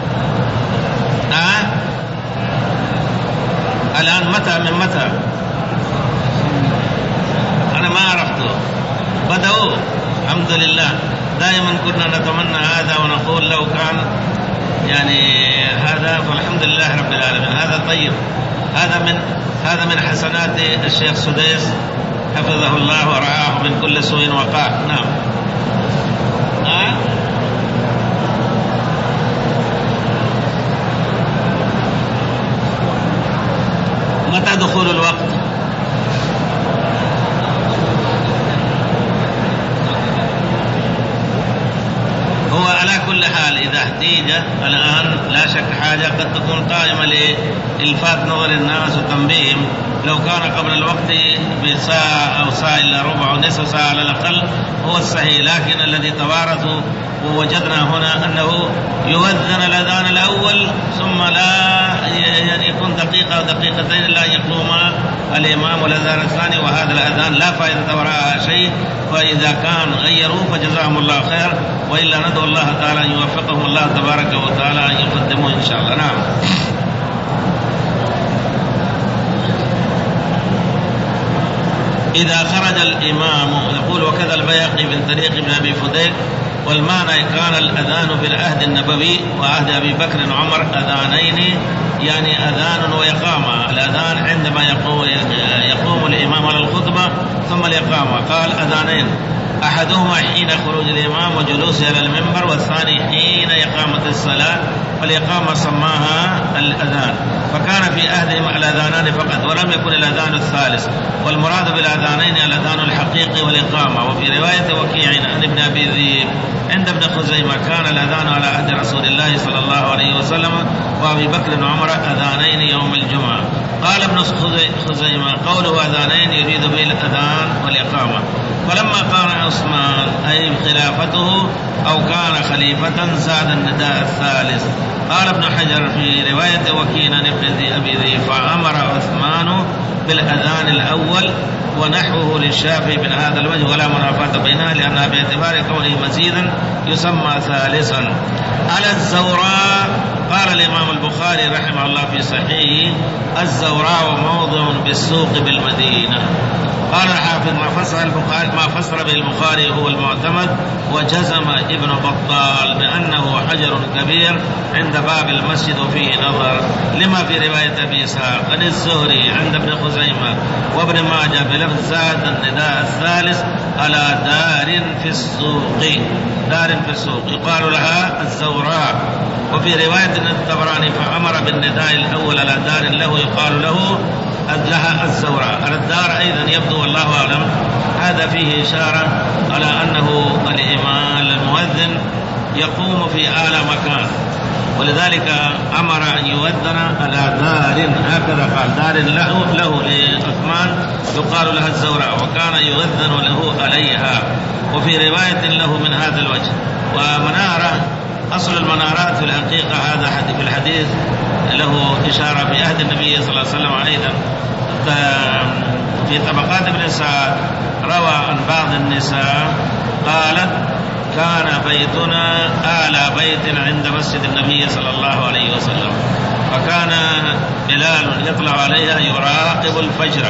نعم الآن متى من متى أنا ما عرفته بدأوا الحمد لله. دائما كنا نتمنى هذا ونقول لو كان يعني هذا، والحمد لله رب العالمين. هذا طيب، هذا من هذا من حسنات الشيخ سديس حفظه الله ورعاه من كل سوء وقع. نعم أه؟ متى دخول الوقت؟ هو على كل حال إذا احتيج الآن لا شك حاجة قد تكون قائمة لإلفات نظر الناس وتنبيهم، لو كان قبل الوقت بساعة أو ساعة إلا ربع أو نصف ساعة على الأقل هو الصحيح. لكن الذي توارثوا ووجدنا هنا أنه يؤذن الأذان الأول ثم لا يعني يكون دقيقة أو دقيقتين لا يقوم الإمام والأذان الثاني، وهذا الأذان لا فائدة وراء شيء. فإذا كان غيروا فجزاهم الله خير، وإلا ندعو الله تعالى أن يوفقهم الله تبارك وتعالى أن يقدموا إن شاء الله. نعم إذا خرج الإمام يقول وكذا البيهقي من طريق ابن أبي فديك، والمعنى كان الأذان في العهد النبوي وعهد أبي بكر وعمر أذانين، يعني أذان وإقامة. الأذان عندما يقوم, يقوم الإمام على الخطبة ثم الإقامة، قال أذانين، أحدهما حين خروج الإمام وجلوسه على المنبر، والثاني حين إقامة الصلاة، والإقامة سماها الأذان. فكان في عهدهم الأذانان فقط ولم يكن الأذان الثالث، والمراد بالأذانين الأذان الحقيقي والإقامة. وفي رواية وكيع عن ابن أبي ذئب عند ابن خزيمة كان الأذان على عهد رسول الله صلى الله عليه وسلم وأبي بكر وعمر أذانين يوم الجمعة. قال ابن خزيمة قوله أذانين يريد به الأذان والإقامة. فلما كان عثمان أي خلافته أو كان خليفة زاد النداء الثالث. قال ابن حجر في رواية وكيع عن ابن أبي ذئب فأمر عثمان بالأذان الأول ونحوه للشافعي من هذا الوجه ولا منافاة بينها، لأنها باعتبار كونه مزيدا يسمى ثالثا. على الزوراء قال الإمام البخاري رحمه الله في صحيحه الزوراء موضع بالسوق بالمدينة. قال الحافظ ما فسر البخاري ما فسر به البخاري هو المعتمد، وجزم ابن بطال بأنه حجر كبير عند باب المسجد وفيه نظر، لما في رواية أبي إسحاق عن الزهري عند ابن خزيمة وابن ماجه بلفظ زاد النداء الثالث على دار في السوق، دار في السوق يقال لها الزوراء. وفي رواية الطبراني فأمر بالنداء الأول على دار له يقال له لها الزوراء. على الدار أيضا يبدو والله أعلم هذا فيه إشارة على أنه الإمام المؤذن يقوم في أعلى مكان، ولذلك أمر أن يؤذن على دار، هكذا قال دار له له لعثمان يقال لها الزوراء، وكان يؤذن له عليها. وفي رواية له من هذا الوجه. ومنارة أصل المنارات في الحقيقة هذا في الحديث له إشارة في عهد النبي صلى الله عليه وسلم أيضا. في طبقات ابن سعد روى عن بعض النساء قالت كان بيتنا أعلى بيت عند مسجد النبي صلى الله عليه وسلم، فكان بلال يطلع عليها يراقب الفجر،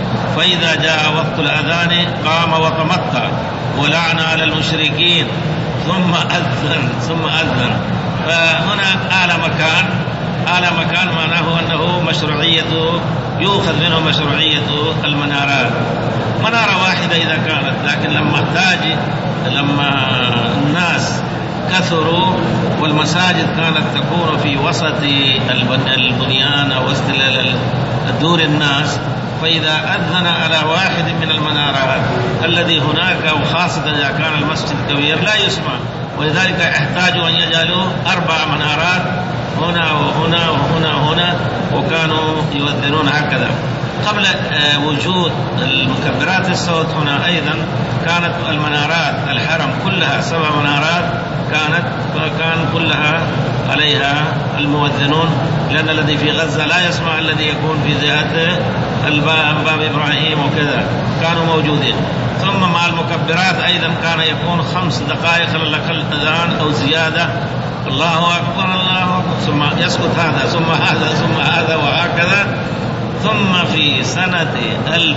فإذا جاء وقت الأذان قام وتمطى ولعن على المشركين ثم أذن ثم أذن فهنا أعلى مكان أعلى مكان معناه أنه مشروعية يؤخذ منه مشروعية المنارات. منارة واحدة إذا كانت، لكن لما تاجي لما الناس كثروا والمساجد كانت تكون في وسط البنيان أو وسط دور الناس، فإذا أذن على واحد من المنارات الذي هناك وخاصة إذا كان المسجد كبير لا يسمع، ولذلك احتاجوا أن يجعلوا أربع منارات هنا وهنا وهنا وهنا، وكانوا يؤذنون هكذا. قبل وجود المكبرات الصوت هنا أيضا كانت المنارات الحرم كلها سبع منارات كانت كان كلها عليها المؤذنون، لأن الذي في غزة لا يسمع الذي يكون في جهة باب إبراهيم وكذا، كانوا موجودين. ثم مع المكبرات أيضا كان يكون خمس دقائق على الأقل أذان أو زيادة، الله أكبر الله أكبر، ثم يسكت هذا ثم هذا ثم هذا وهكذا. ثم في سنة ألف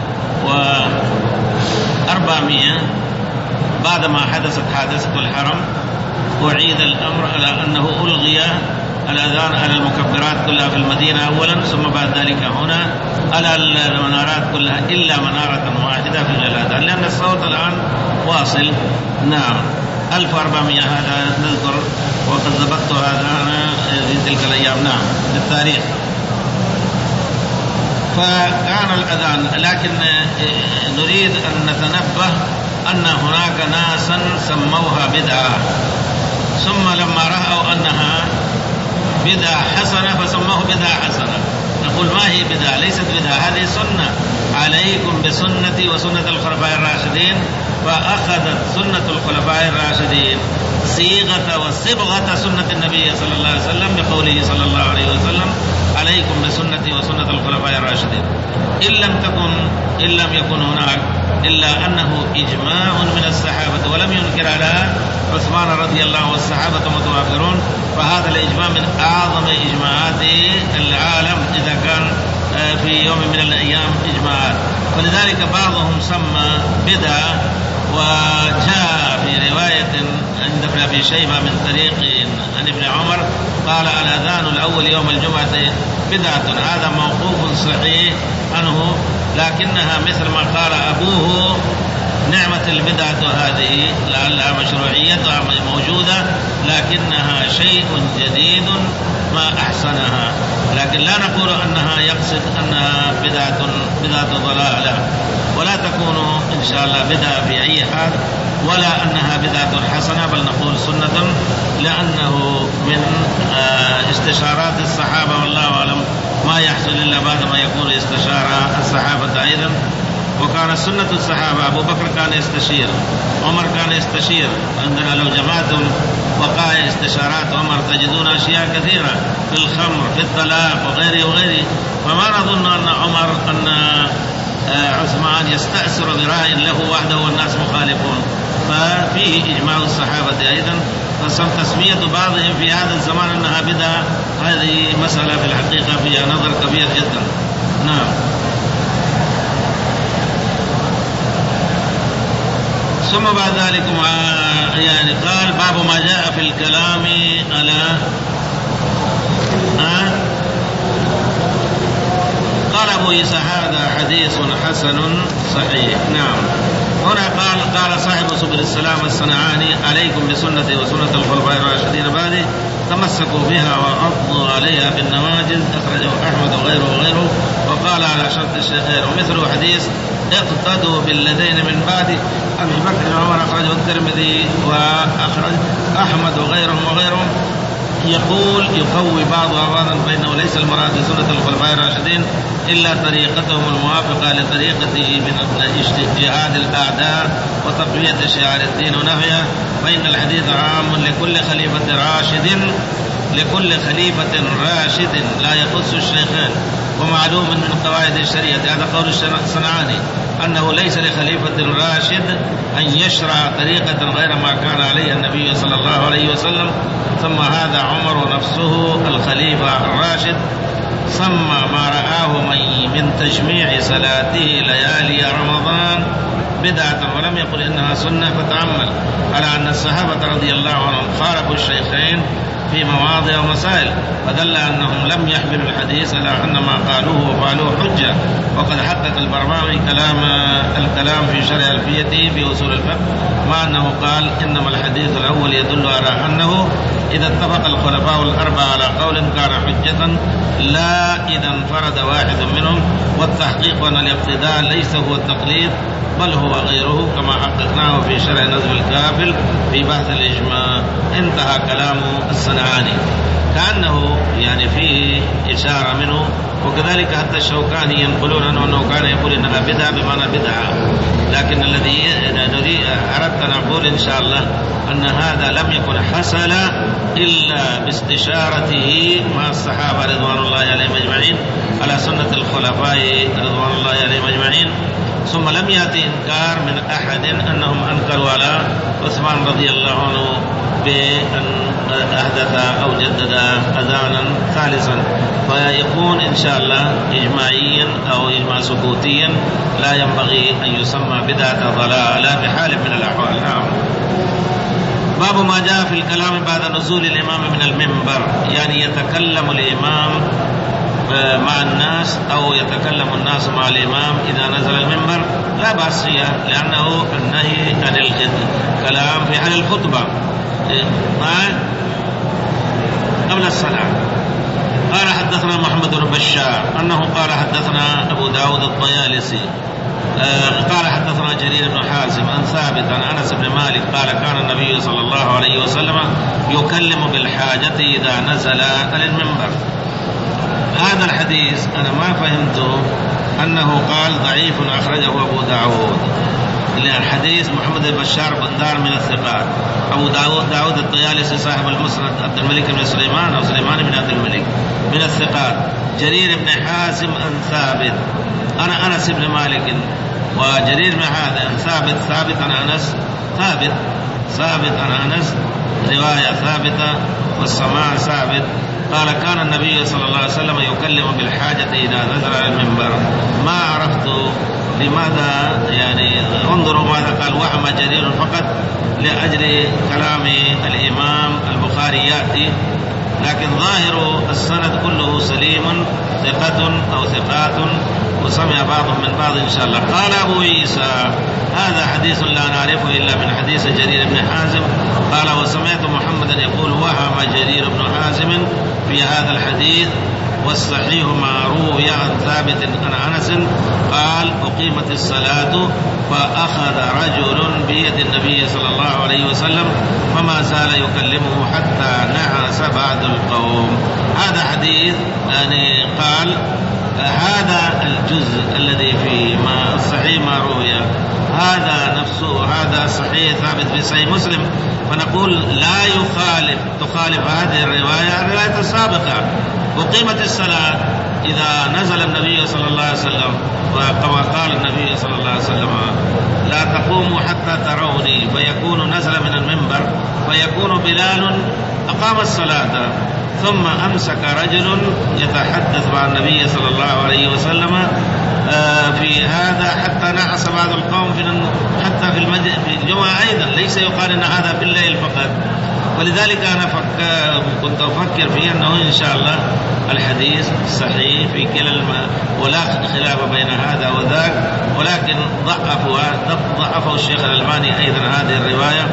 وأربعمائة بعدما حدثت حادثة الحرم أعيد الأمر على أنه ألغي الأذان على المكبرات كلها في المدينة أولا، ثم بعد ذلك هنا على المنارات كلها إلا منارة واحدة في الأذان، لأن الصوت الآن واصل. نعم ألف وأربعمائة هذا نذكر، وقد ضبطت هذا في تلك الأيام نعم بالتاريخ. فكان الأذان، لكن نريد أن نتنبه أن هناك ناسا سموها بدعة، ثم لما رأوا أنها بدعة حسنة فسموه بدعة حسنة. نقول ما هي بدعة؟ ليست بدعة، هذه سنة، عليكم بسنتي وسنة الخلفاء الراشدين. فأخذت سنة الخلفاء الراشدين صيغة وصبغة سنة النبي صلى الله عليه وسلم بقوله صلى الله عليه وسلم عليكم بسنتي وسنة الخلفاء الراشدين. إن لم تكن إن لم يكن هناك إلا أنه إجماع من الصحابة ولم ينكر على عثمان رضي الله والصحابة متوافرون، فهذا الإجماع من أعظم إجماعات العالم إذا كان في يوم من الأيام إجماعات. فلذلك بعضهم سمى بدعة، وجاء في رواية عند ابن أبي شيبة من طريق عن ابن عمر قال الأذان الأول يوم الجمعة بدعة، هذا موقوف صحيح عنه، لكنها مثل ما قال أبوه نعمة البدعة هذه، لعلها مشروعيتها موجودة لكنها شيء جديد ما أحسنها، لكن لا نقول أنها يقصد أنها بدعة بدعة ضلالة، ولا تكون إن شاء الله بدعة في أي حال، ولا أنها بدعة حسنة، بل نقول سنة، لأنه من استشارات الصحابة والله أعلم ما يحصل إلا بعد ما يكون استشار الصحابة أيضا. وكان سنة الصحابة أبو بكر كان يستشير، عمر كان يستشير، عندنا لو جمعتم وقائع استشارات عمر تجدون أشياء كثيرة في الخمر في الطلاق وغيره وغيره، فما نظن أن عمر أن عثمان يستأثر برأي له وحده والناس مخالفون، ففيه إجماع الصحابة أيضا. فتسمية بعضهم في هذا الزمان أنها بدعة هذه مسألة في الحقيقة فيها نظر كبير جدا. نعم. ثم بعد ذلك يعني قال باب ما جاء في الكلام على ها قال أبو عيسى هذا حديث حسن صحيح. نعم. هنا قال قال صاحب سبل السلام الصنعاني عليكم بسنتي وسنة الخلفاء الراشدين بعدي تمسكوا بها وعضوا عليها بالنواجذ، أخرجه أحمد وغيره وغيره، وقال على شرط الشيخين. ومثل حديث اقتدوا بالذين من بعد أبي بكر وعمر، أخرجه الترمذي وأخرج أحمد وغيرهم وغيرهم، يقول يقوي بعضها بعضا، فإنه ليس المراد بسنة الخلفاء الراشدين إلا طريقتهم الموافقة لطريقته من اجتهاد الأعداء وتقوية شعار الدين ونهيه، فإن الحديث عام لكل خليفة راشد لكل خليفة راشد لا يخص الشيخين. ومعلوم من قواعد الشريعة هذا قول الصنعاني أنه ليس لخليفة راشد أن يشرع طريقة غير ما كان عليه النبي صلى الله عليه وسلم. ثم هذا عمر نفسه الخليفة الراشد سمى ما رآه من تجميع صلاته ليالي رمضان بدعة ولم يقل إنها سنة فتأمل على أن الصحابة رضي الله عنهم خالفوا الشيخين في مواضع ومسائل، فدل أنهم لم يحملوا الحديث على أن ما قالوه وفعلوه حجة. وقد حقق البرماوي كلام الكلام في شرح ألفيته في أصول الفقه، مع أنه قال إنما الحديث الأول يدل على أنه إذا اتفق الخلفاء الأربعة على قول كان حجة، لا إذا انفرد واحد منهم، والتحقيق أن الاقتداء ليس هو التقليد بل هو غيره، كما حققناه في شرح نزل الكافل في بحث الإجماع. انتهى كلام الصنعاني، كأنه يعني فيه إشارة منه. وكذلك حتى الشوكاني ينقلون عنه أنه كان يقول إنها بدعة بمعنى بدعة، لكن الذي أردت أن أقول إن شاء الله أن هذا لم يكن حصل إلا باستشارته مع الصحابة رضوان الله عليهم أجمعين على سنة الخلفاء رضوان الله عليهم أجمعين. ثم لم يأتي إنكار من أحد أنهم أنكروا على عثمان رضي الله عنه بأن أحدث أو جدد أذانا ثالثا، فيكون إن شاء الله إجماعيا أو إجماع سكوتيا، لا ينبغي أن يسمى بدعة ضلالة بحال من الأحوال. نعم. باب ما جاء في الكلام بعد نزول الإمام من المنبر، يعني يتكلم الإمام مع الناس أو يتكلم الناس مع الإمام إذا نزل المنبر، لا بأس فيها، لأنه النهي عن الكلام في حال الخطبة قبل الصلاة. قال حدثنا محمد بن بشار أنه قال حدثنا أبو داود الطيالسي قال حدثنا جرير بن حازم عن ثابت عن أنس بن مالك قال كان النبي صلى الله عليه وسلم يكلم بالحاجة إذا نزل على المنبر. هذا الحديث أنا ما فهمته أنه قال ضعيف أخرجه أبو داود، لأن الحديث محمد بن بشار بندار من الثقات، أبو داود داود الطيالسي صاحب المسند عبد الملك بن سليمان أو سليمان بن عبد الملك من الثقات، جرير بن حازم عن ثابت أنا أنس بن مالك، وجرير بن حازم ثابت ثابت عن أنس ثابت ثابت عن أنس رواية ثابتة والسماع ثابت. قال كان النبي صلى الله عليه وسلم يكلم بالحاجة إذا نزل على المنبر. ما عرفت لماذا، يعني انظروا ماذا قال وهم جرير فقط لأجل كلام الإمام البخاري يأتي، لكن ظاهر السند كله سليم ثقة أو ثقات وسمع بعضهم من بعض إن شاء الله. قال أبو عيسى هذا حديث لا نعرفه إلا من حديث جرير بن حازم. قال وسمعت محمدا يقول وهم جرير بن حازم في هذا الحديث، والصحيح ما روي عن ثابت عن أنس قال أقيمت الصلاة فأخذ رجل بيد النبي صلى الله عليه وسلم فما زال يكلمه حتى نعس بعد القوم. هذا حديث يعني قال هذا الجزء الذي في ما الصحيح ما روي هذا نفسه هذا صحيح ثابت في صحيح مسلم، فنقول لا يخالف تخالف هذه الرواية الرواية السابقة. وقيمة الصلاة إذا نزل النبي صلى الله عليه وسلم، وكما قال النبي صلى الله عليه وسلم لا تقوموا حتى تروني، فيكون نزل من المنبر فيكون بلال أقام الصلاة ثم أمسك رجل يتحدث مع النبي صلى الله عليه وسلم في هذا حتى نعس بعض القوم في حتى في في الجمعة أيضا، ليس يقال أن هذا في الليل فقط. ولذلك أنا فكر كنت أفكر في أنه إن شاء الله الحديث صحيح في كلا الماء ولا خلاف بين هذا وذاك، ولكن ضعفوا ضعفوا الشيخ الألباني أيضا هذه الرواية،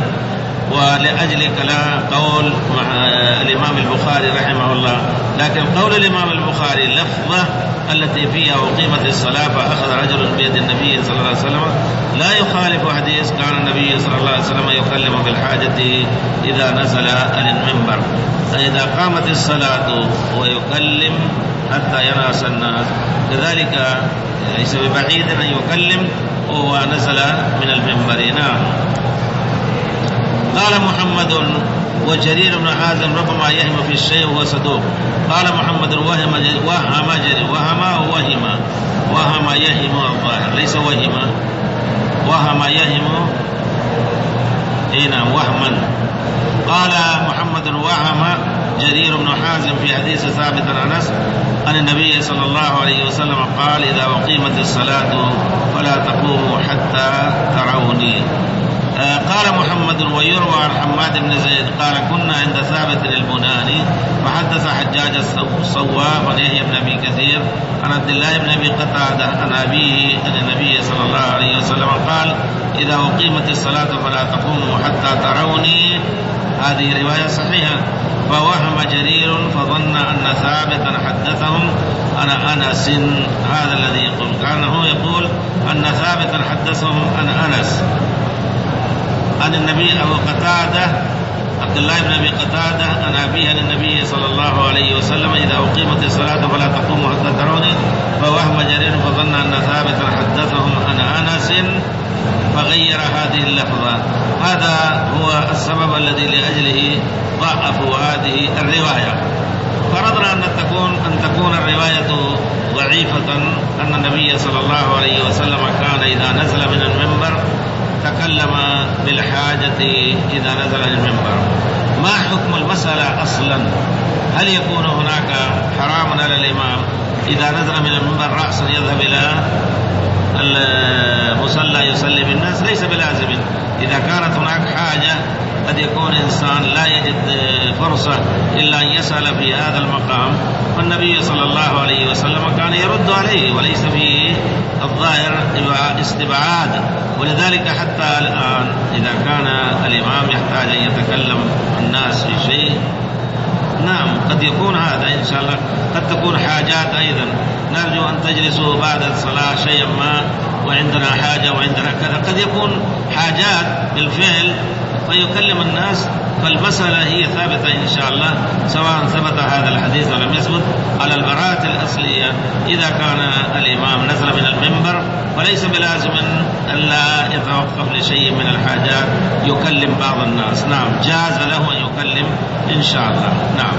ولأجل كلا قول مع الإمام البخاري رحمه الله. لكن قول الإمام البخاري اللفظة التي فيها وقيمة الصلاة فأخذ رجل بيد النبي صلى الله عليه وسلم لا يخالف حديث كان النبي صلى الله عليه وسلم يكلم بالحاجة إذا نزل عن المنبر. فإذا قامت الصلاة ويكلم حتى يناس الناس، كذلك ليس ببعيد أن يكلم وهو نزل من المنبر. نعم. قال محمد وجرير بن حازم ربما يهم في الشيء وهو صدوق. قال محمد وهم وهم جرير وهم وهم وهم يهم الظاهر ليس وهم وهم يهم هنا وهما. قال محمد وهم جرير بن حازم في حديث ثابت عن أنس أن النبي صلى الله عليه وسلم قال إذا أقيمت الصلاة فلا تقوموا حتى تروني. قال محمد ويروى عن حماد بن زيد قال كنا عند ثابت البناني فحدث حجاج الصواب عن يحيى بن أبي كثير عن عبد الله بن أبي قتادة عن أبيه أن النبي صلى الله عليه وسلم قال إذا أقيمت الصلاة فلا تقوموا حتى تروني. هذه رواية صحيحة. فوهم جرير فظن أن ثابتا حدثهم أنا أنس. هذا الذي يقول كأنه يقول أن ثابتا حدثهم أنا أنس عن النبي أبو قتادة عبد الله بن أبي قتادة عن أبيه عن النبي صلى الله عليه وسلم إذا أقيمت الصلاة فلا تقوموا حتى تروني. فوهم جرير فظن أن ثابتا حدثهم أنا أنس فغير هذه اللفظة. هذا هو السبب الذي لأجله ضعفوا هذه الرواية. فرضنا أن تكون أن تكون الرواية ضعيفة أن النبي صلى الله عليه وسلم كان إذا نزل من المنبر تكلم بالحاجة إذا نزل من المنبر. ما حكم المسألة أصلا؟ هل يكون هناك حرام على الإمام إذا نزل من المنبر رأسا يذهب إلى المصلى يصلي بالناس؟ ليس بلازم. إذا كانت هناك حاجة قد يكون إنسان لا يجد فرصة إلا أن يسأل في هذا المقام، والنبي صلى الله عليه وسلم كان يرد عليه وليس فيه الظاهر استبعاد. ولذلك حتى الآن إذا كان الإمام يحتاج أن يتكلم الناس في شيء، نعم قد يكون هذا إن شاء الله. قد تكون حاجات أيضا، نرجو أن تجلسوا بعد الصلاة شيئا ما وعندنا حاجة وعندنا كذا، قد يكون حاجات بالفعل فيكلم الناس. فالمسألة هي ثابتة إن شاء الله سواء ثبت هذا الحديث ولم يثبت على البراءة الأصلية. إذا كان الإمام نزل من المنبر فليس بلازم ألا يتوقف لشيء من الحاجات يكلم بعض الناس. نعم جاز له أن يكلم إن شاء الله. نعم.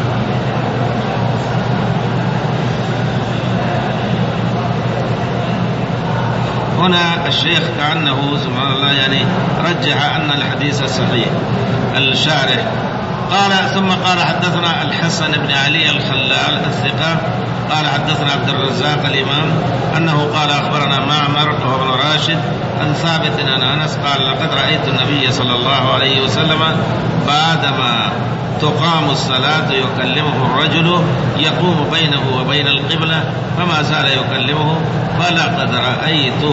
هنا الشيخ كأنه سبحان الله يعني رجح أن الحديث صحيح. الشارح قال ثم قال حدثنا الحسن بن علي الخلال الثقة قال حدثنا عبد الرزاق الإمام أنه قال أخبرنا معمر وابن راشد عن ثابت عن أنس قال لقد رأيت النبي صلى الله عليه وسلم بعدما تقام الصلاة يكلمه الرجل يقوم بينه وبين القبلة فما زال يكلمه فلقد رأيت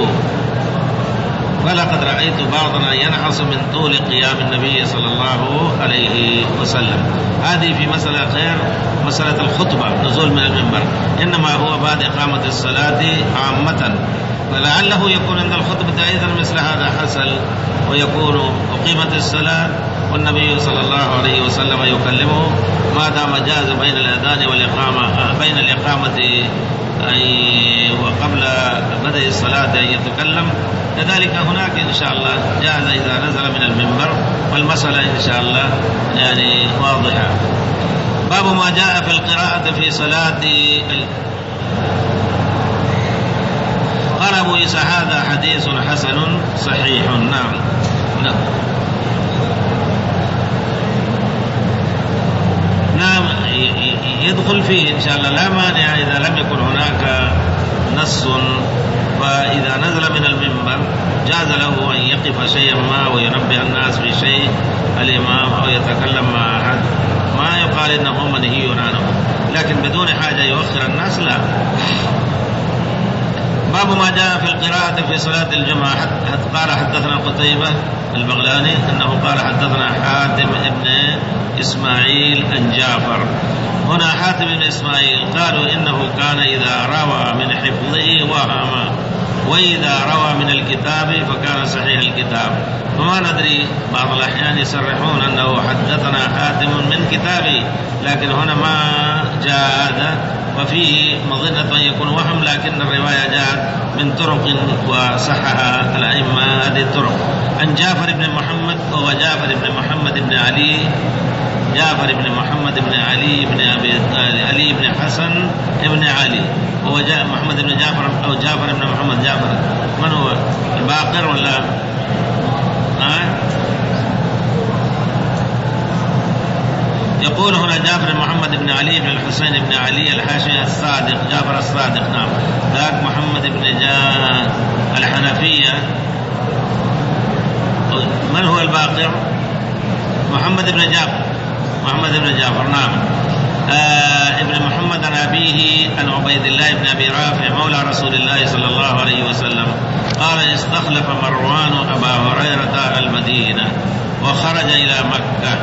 فلقد رأيت بعضنا ينحص من طول قيام النبي صلى الله عليه وسلم. هذه في مسألة غير مسألة الخطبة نزول من المنبر، إنما هو بعد إقامة الصلاة عامة، فلعله يكون عند الخطبة أيضا مثل هذا حصل، ويكون أقيمت الصلاة والنبي صلى الله عليه وسلم يكلمه ما دام جاز بين الأذان والإقامة بين الإقامة أي وقبل بدء الصلاة أن يتكلم. كذلك هناك إن شاء الله جاز إذا نزل من المنبر، والمسألة إن شاء الله يعني واضحة. باب ما جاء في القراءة في صلاة. قال أبو عيسى هذا حديث حسن صحيح. نعم نعم نعم يدخل فيه إن شاء الله، لا مانع إذا لم يكن هناك نص. فإذا نزل من المنبر جاز له أن يقف شيئا ما وينبه الناس في شيء الإمام أو يتكلم مع أحد، ما يقال إنه منهي عنه، لكن بدون حاجة يؤخر الناس لا. باب ما جاء في القراءة في صلاة الجماعة. قال حدثنا قتيبة البغلاني أنه قال حدثنا حاتم ابن إسماعيل عن جعفر. هنا حاتم بن إسماعيل قالوا إنه كان إذا روى من حفظه وهم، وإذا روى من الكتاب فكان صحيح الكتاب. وما ندري بعض الأحيان يصرحون أنه حدثنا حاتم من كتابه، لكن هنا ما جاء هذا، وفيه مظنة أن يكون وهم، لكن الرواية جاءت من طرق وصحها الأئمة هذه الطرق. عن جعفر بن محمد وهو جعفر بن محمد بن علي جعفر بن محمد بن علي بن أبي علي بن حسن بن علي، هو جاء محمد بن جعفر أو جعفر بن محمد. جعفر من هو؟ الباقر ولا آه؟ يقول يقول هنا جابر محمد بن علي بن الحسين بن علي الحاشمي الصادق، جابر الصادق، نعم. ذاك محمد بن جاء الحنفية. من هو الباقر؟ محمد بن جعفر، محمد بن جعفر، نعم. آه ابن محمد عن أبيه عن عبيد الله بن أبي رافع مولى رسول الله صلى الله عليه وسلم قال استخلف مروان أبا هريرة المدينة وخرج إلى مكة،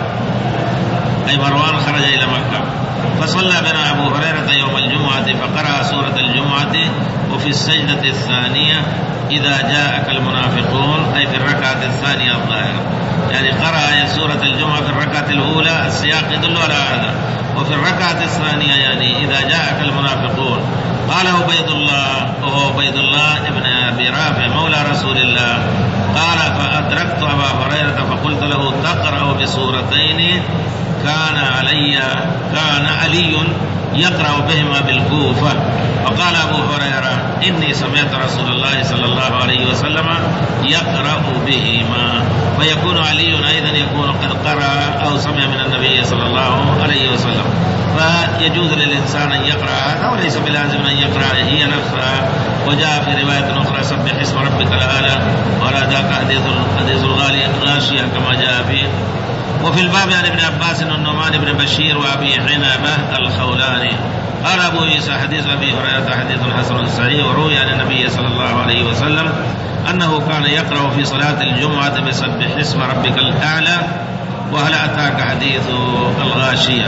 أي مروان خرج إلى مكة، فصلى بنا أبو هريرة يوم الجمعة فقرأ سورة الجمعة وفي السجدة الثانية إذا جاءك المنافقون، أي في الركعة الثانية الظاهرة، يعني قرأ سورة الجمعة في الركعة الأولى، السياق يدل على هذا، وفي الركعة الثانية يعني إذا جاءك المنافقون. قال عبيد الله، وهو عبيد الله ابن أبي رافع مولى رسول الله، قال فأدركت أبا هريرة فقلت له تقرأ بسورتين كان علي كان علي يقرأ بهما بالكوفة. فقال أبو هريرة إني سمعت رسول الله صلى الله عليه وسلم يقرأ بهما، فيكون علي أيضا يكون قد قرأ أو سمع من النبي صلى الله عليه وسلم، فيجوز للإنسان أن يقرأ هذا وليس بلازم أن يقرأ هي نفسها. وجاء في رواية أخرى سبح اسم ربك الأعلى ولا ذاك حديث الغاشية كما جاء فيه. وفي الباب عن ابن عباس والنعمان بن بشير وأبي عنبة الخولاني قال أبو عيسى حديث أبي هريرة حديث حسن صحيح، وروي عن النبي صلى الله عليه وسلم أنه كان يقرأ في صلاة الجمعة بسبح اسم ربك الأعلى وهل أتاك حديث الغاشية.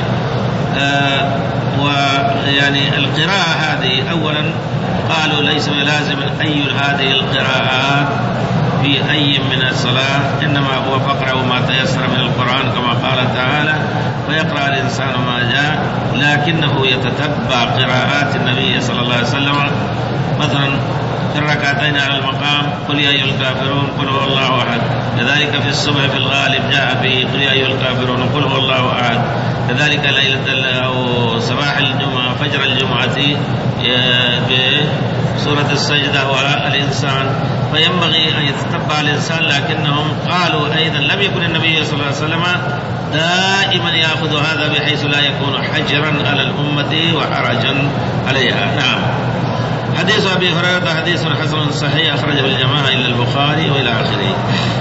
آه ويعني القراءة هذه أولا قالوا ليس لازم أي هذه القراءات في أي من الصلاة، إنما هو فقرأ ما تيسر من القرآن كما قال تعالى فيقرأ الإنسان ما جاء، لكنه يتتبع قراءات النبي صلى الله عليه وسلم. مثلا في الركعتين على المقام قل يا أيها الكافرون قل هو الله أحد، كذلك في الصبح في الغالب جاء به قل يا أيها الكافرون قل هو الله أحد، كذلك ليلة أو صباح الجمعة فجر الجمعة بسورة السجدة والإنسان، فينبغي أن يتتبع الإنسان. لكنهم قالوا أيضا لم يكن النبي صلى الله عليه وسلم دائما يأخذ هذا بحيث لا يكون حجرا على الأمة وحرجا عليها. نعم. حديث أبي هريرة حديث حسن صحيح أخرجه الجماعة إلا البخاري وإلى آخره.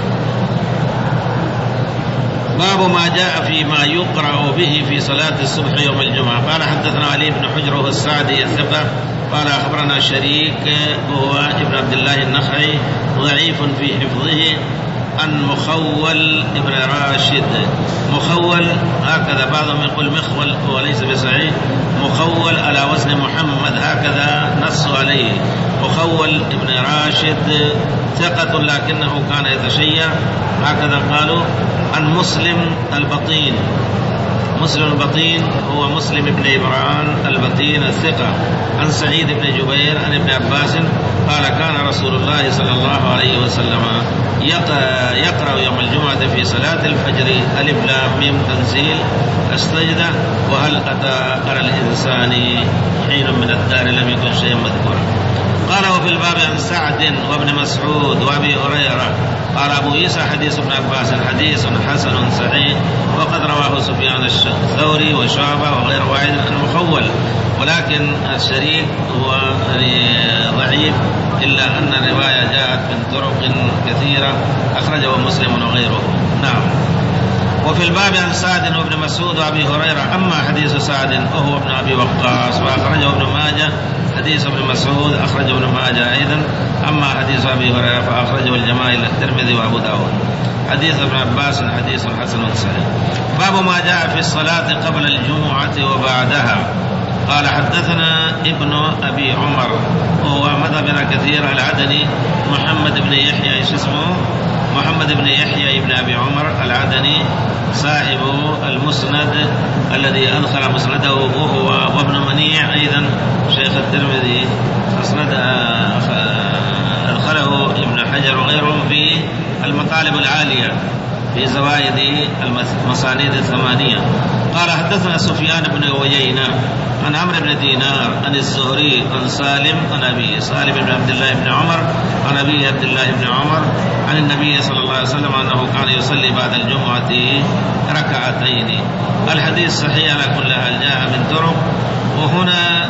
باب ما جاء فيما يقرأ به في صلاة الصبح يوم الجمعة. قال حدثنا علي بن حجر السعدي الثقة قال أخبرنا شريك وهو ابن عبد الله النخعي ضعيف في حفظه عن مخول ابن راشد. مخول هكذا بعضهم يقول مخول وليس بصحيح، مخول على وزن محمد هكذا نص عليه. مخول ابن راشد ثقة لكنه كان يتشيع هكذا قالوا. عن مسلم البطين، مسلم البطين هو مسلم بن إبراهيم البطين الثقة. عن سعيد بن جبير عن ابن عباس قال كان رسول الله صلى الله عليه وسلم يقرأ يوم الجمعة في صلاة الفجر ألف لام ميم تنزيل السجدة وهل أتى على الإنسان حين من الدار لم يكن شيئا مذكورا. قال وفي الباب عن سعد وابن مسعود وابي هريرة قال أبو عيسى حديث ابن عباس حديث حسن صحيح، وقد رواه سفيان الثوري وشعبة وغير واحد عن مخول، ولكن الشريك هو ضعيف إلا أن الرواية جاءت من طرق كثيرة أخرجه مسلم وغيره. نعم. وفي الباب عن سعد وابن مسعود وابي هريرة أما حديث سعد وهو ابن أبي وقاص فأخرجه ابن ماجه، حديث ابن مسعود أخرجه ابن ماجه أيضا، أما حديث أبي هريرة فأخرجه الجماعة الترمذي وأبو داود. حديث ابن عباس حديث حسن صحيح. باب ما جاء في الصلاة قبل الجمعة وبعدها. قال حدثنا ابن أبي عمر وهو مذهبنا كثير العدني محمد بن يحيى اسمه محمد بن يحيى ابن أبي عمر العدني صاحب المسند الذي أدخل مسنده وهو وابن منيع أيضا شيخ الترمذي مسند أدخله ابن حجر وغيرهم في المطالب العالية في زوائد المسانيد الثمانية. قال حدثنا سفيان بن عيينة عن عمرو بن دينار عن الزهري عن سالم عن أبيه سالم بن عبد الله بن عمر عن أبي عبد الله بن عمر عن النبي صلى الله عليه وسلم أنه كان يصلي بعد الجمعة ركعتين. الحديث صحيح على كل حال، جاء من طرق. وهنا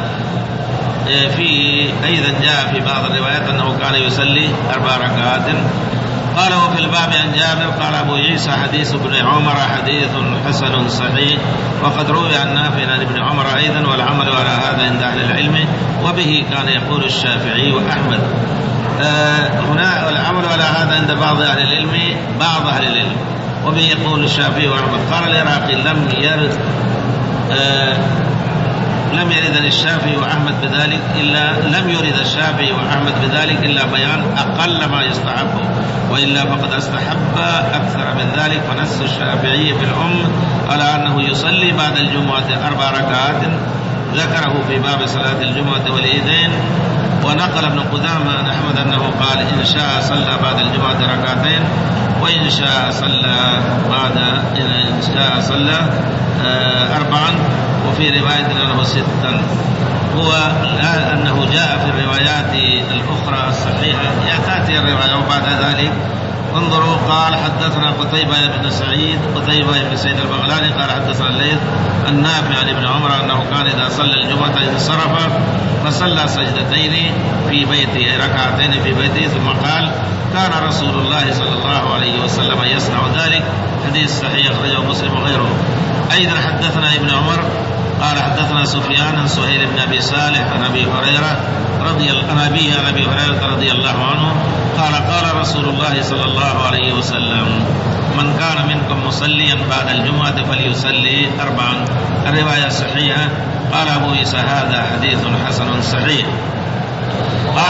في أيضا جاء في بعض الروايات أنه كان يصلي أربع ركعات. قال وفي الباب عن جابر قال أبو عيسى حديث ابن عمر حديث حسن صحيح، وقد روي عن نافع عن ابن عمر أيضا، والعمل على هذا عند أهل العلم، وبه كان يقول الشافعي وأحمد. آه هنا العمل على هذا عند بعض أهل العلم بعض أهل العلم وبه يقول الشافعي وأحمد. قال العراقي لم يرد آه لم يرد الشافعي وأحمد بذلك إلا لم يرد الشافعي وأحمد بذلك إلا بيان أقل ما يستحبه، وإلا فقد استحب أكثر من ذلك. فنص الشافعي في الأم على أنه يصلي بعد الجمعة أربع ركعات، ذكره في باب صلاة الجمعة والعيدين. ونقل ابن قدامة عن أحمد أنه قال إن شاء صلى بعد الجمعة ركعتين، وإن شاء صلى بعد إن شاء صلى أربعا، وفي رواية أنه ستا. هو أنه جاء في الروايات الأخرى الصحيحة تأتي الرواية. وبعد ذلك انظروا، قال حدثنا قتيبة بن سعيد قتيبة بن سعيد البغلاني قال حدثنا الليث النافع عن ابن عمر أنه كان إذا صلى الجمعة انصرف فصلى سجدتين في بيته، ركعتين في بيته، ثم قال كان رسول الله صلى الله عليه وسلم يصنع ذلك. حديث صحيح أخرجه مسلم وغيره. أيضا حدثنا ابن عمر قال حدثنا سفيان عن سهيل بن أبي صالح عن أبي هريرة رضي الله عن أبيه عن أبي هريرة رضي الله عنه قال قال رسول الله صلى الله عليه وسلم من كان منكم مصليا بعد الجمعة فليصلي أربعا. الرواية صحيحة. قال أبو عيسى هذا حديث حسن صحيح. قال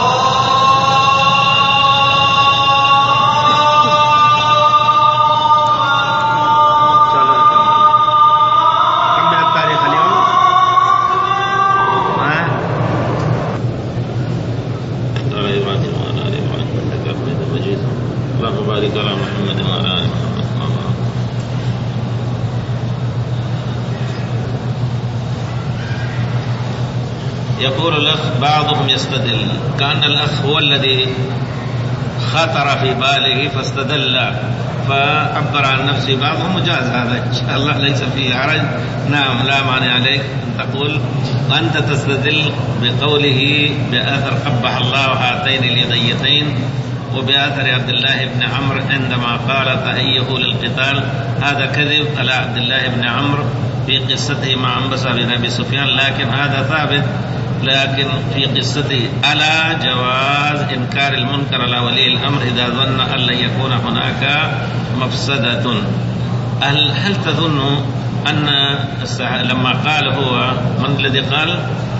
يقول الأخ بعضهم يستدل كأن الأخ هو الذي خطر في باله فاستدل فعبر عن نفسه. بعضهم مجاز هذا إن شاء الله ليس فيه حرج. نعم لا مانع عليك أن تقول وأنت تستدل بقوله بأثر قبح الله هاتين اليديتين وبأثر عبد الله بن عمرو عندما قال تهيئ للقتال. هذا كذب على عبد الله بن عمرو في قصته مع أنبسة بن أبي سفيان، لكن هذا ثابت. لكن في قصته على جواز إنكار المنكر على ولي الأمر إذا ظن أن لن يكون هناك مفسدة. هل, هل تظن أن لما قال هو من الذي قال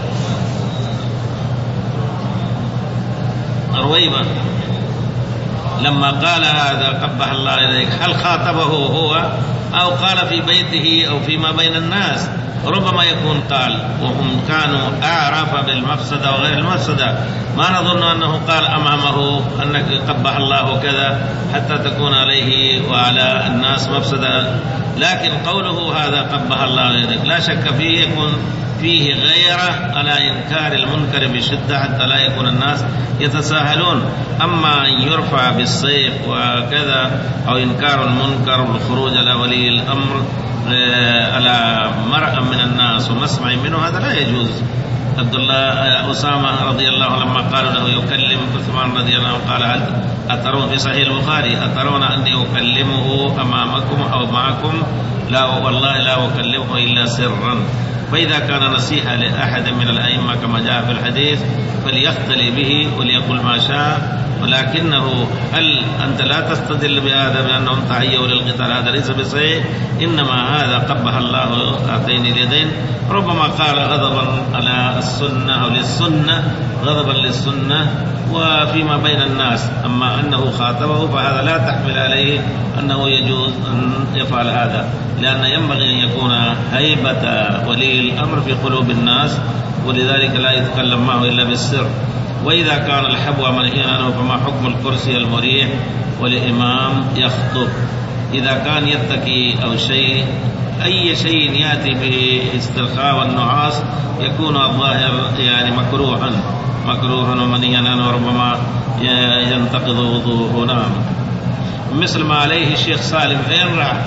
رويبة لما قال هذا قبح الله إليك هل خاطبه هو أو قال في بيته أو فيما بين الناس؟ ربما يكون قال وهم كانوا أعرف بالمفسدة وغير المفسدة. ما نظن أنه قال أمامه أنك قبح الله كذا حتى تكون عليه وعلى الناس مفسدة. لكن قوله هذا قبح الله إليك لا شك فيه يكون فيه غيرة على إنكار المنكر بشدة حتى لا يكون الناس يتساهلون. أما أن يرفع بالسيف وكذا أو إنكار المنكر والخروج على ولي الأمر على مرأة من الناس ومسمع منه هذا لا يجوز. عبد الله أسامة رضي الله عنه لما قالوا له يكلم عثمان رضي الله عنه قال هل أترون في صحيح البخاري أترون أني أكلمه أمامكم أو معكم؟ لا والله لا أكلمه إلا سرا. فإذا كان نصيحة لأحد من الأئمة كما جاء في الحديث فليختلي به وليقل ما شاء. ولكنه هل أنت لا تستدل بهذا بأنهم تهيئوا للقتال؟ هذا ليس بصحيح. إنما هذا قبح الله هاتين اليدين ربما قال غضبا على السنة أو للسنة غضبا للسنة وفيما بين الناس. أما أنه خاطبه فهذا لا تحمل عليه أنه يجوز أن يفعل هذا، لأن ينبغي أن يكون هيبة ولي الأمر في قلوب الناس، ولذلك لا يتكلم معه إلا بالسر. وإذا كان الحبوة منهيا عنه فما حكم الكرسي المريح والإمام يخطب؟ إذا كان يتكي أو شيء أي شيء يأتي باسترخاء والنعاس يكون الظاهر يعني مكروها مكروها ومنيا وربما ينتقض وضوءه. نعم. مثل ما عليه الشيخ سالم فين راح؟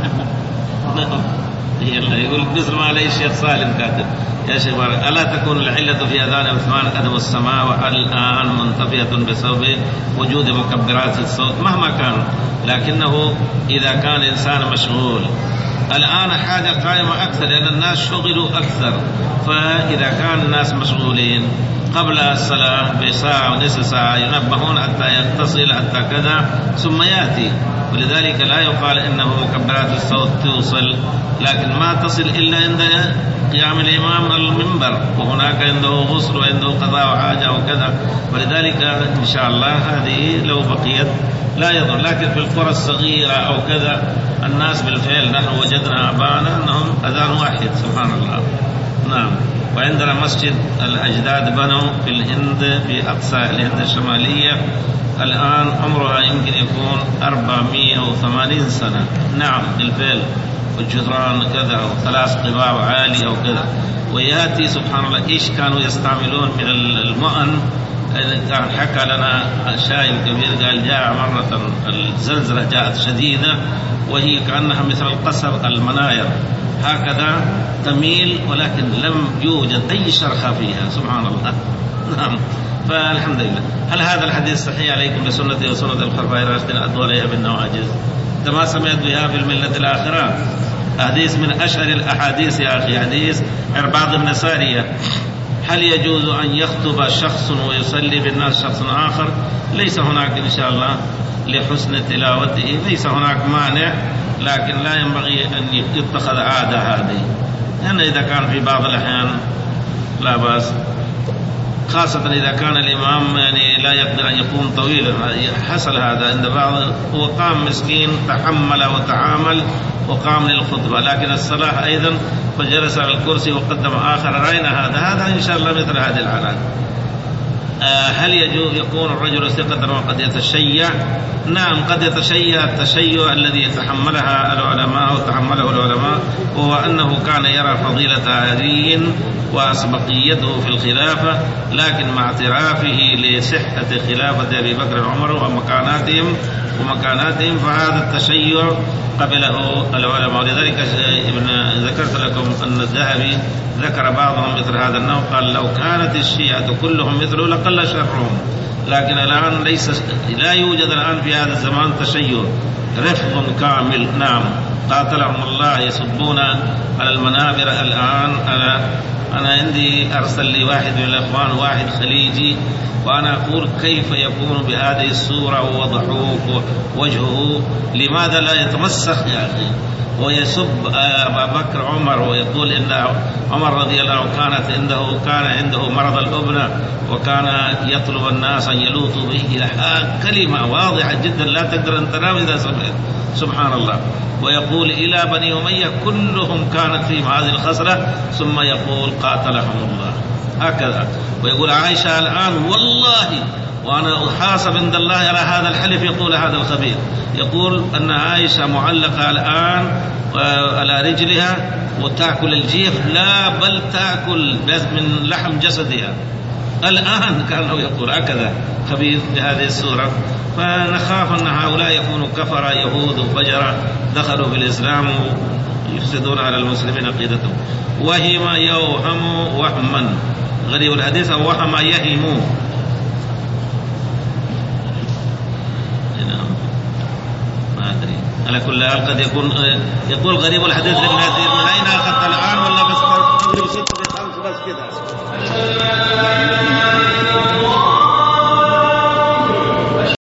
يلا يقول مثل ما عليه الشيخ سالم كاتب يا شيخ بارك ألا تكون العلة في أذان عثمان أدب السماء والآن منتفية بسبب وجود مكبرات الصوت مهما كان، لكنه إذا كان الإنسان مشغول الآن حاجة قائمة أكثر لأن الناس شغلوا أكثر، فإذا كان الناس مشغولين قبل الصلاة بساعة ونصف ساعة ينبهون حتى يتصل حتى كذا ثم يأتي، ولذلك لا يقال إنه مكبرات الصوت توصل، لكن ما تصل إلا عند قيام الإمام المنبر وهناك عنده غسل وعنده قضاء حاجة وكذا، ولذلك إن شاء الله هذه لو بقيت لا يضر. لكن في القرى الصغيرة أو كذا الناس بالفعل نحن وجدنا أبانا أنهم أذان واحد سبحان الله. نعم. وعندنا مسجد الأجداد بنوا في الهند في أقصى الهند الشمالية الآن عمرها يمكن يكون أربعمائة وثمانين سنة. نعم بالفعل، والجدران كذا وثلاث قباب عالية وكذا، ويأتي سبحان الله إيش كانوا يستعملون من المؤن. كان حكى لنا شايب كبير قال جاء مرة الزلزلة جاءت شديدة وهي كأنها مثل القصر المناير هكذا تميل ولكن لم يوجد أي شرخة فيها سبحان الله. نعم. فالحمد لله. هل هذا الحديث صحيح عليكم بسنة وسنة الخلفاء الراشدين أدوا عليها بالنواجذ؟ أنت ما سمعت بها في الملة الآخرة؟ حديث من أشهر الأحاديث يا أخي، حديث عرباض بن سارية. هل يجوز أن يخطب شخص ويصلي بالناس شخص آخر؟ ليس هناك إن شاء الله لحسن تلاوته ليس هناك مانع، لكن لا ينبغي أن يتخذ عادة هذه، لأن يعني إذا كان في بعض الأحيان لا بأس، خاصة إذا كان الإمام يعني لا يقدر أن يقوم طويلا. حصل هذا عند بعض، وقام مسكين تحمل وتعامل وقام للخطبة، لكن الصلاة أيضا فجلس على الكرسي وقدم آخر، رأينا هذا هذا إن شاء الله مثل هذه الحالات. آه هل يجوز يكون الرجل ثقة وقد يتشيع؟ نعم قد يتشيع التشيع الذي يتحملها العلماء وتحمله العلماء، وهو أنه كان يرى فضيلة علي وأسبقيته في الخلافة، لكن مع اعترافه لصحة خلافة أبي بكر وعمر ومكاناتهم ومكاناتهم فهذا التشيع قبله العلماء. ولذلك ابن ذكرت لكم أن الذهبي ذكر بعضهم مثل هذا النوع، قال لو كانت الشيعة كلهم مثله لقل شرهم، لكن الآن ليس لا يوجد الآن في هذا الزمان تشيع، رفض كامل. نعم قاتلهم الله يصبون على المنابر الآن. أنا أنا عندي أرسل لي واحد من الأخوان واحد خليجي وأنا أقول كيف يكون بهذه الصورة ووضحوك وجهه، لماذا لا يتمسخ يا أخي ويسب أبا بكر عمر ويقول إن عمر رضي الله عنه كانت عنده كان عنده مرض الأبنة وكان يطلب الناس أن يلوطوا به إلى كلمة واضحة جدا لا تقدر أن تنام إذا سمعت سبحان الله. ويقول إلى بني أمية كلهم كانت فيهم هذه الخسرة، ثم يقول قاتلهم الله هكذا. ويقول عائشة الآن والله وأنا أحاسب عند الله على هذا الحلف، يقول هذا الخبير يقول أن عائشة معلقة الآن على رجلها وتأكل الجيف، لا بل تأكل من لحم جسدها الآن، كانه يقول هكذا خبير بهذه السورة. فنخاف أن هؤلاء يكونوا كفر يهود وفجر دخلوا في الإسلام ويفسدون على المسلمين عقيدتهم. وهم يوهم وهما غريب الحديث أو وهم يهم، ما أدري على كل حال قد يكون يقول غريب الحديث لابن كثير من أين أخذت الآن ولا بس ست بخمس بس كده.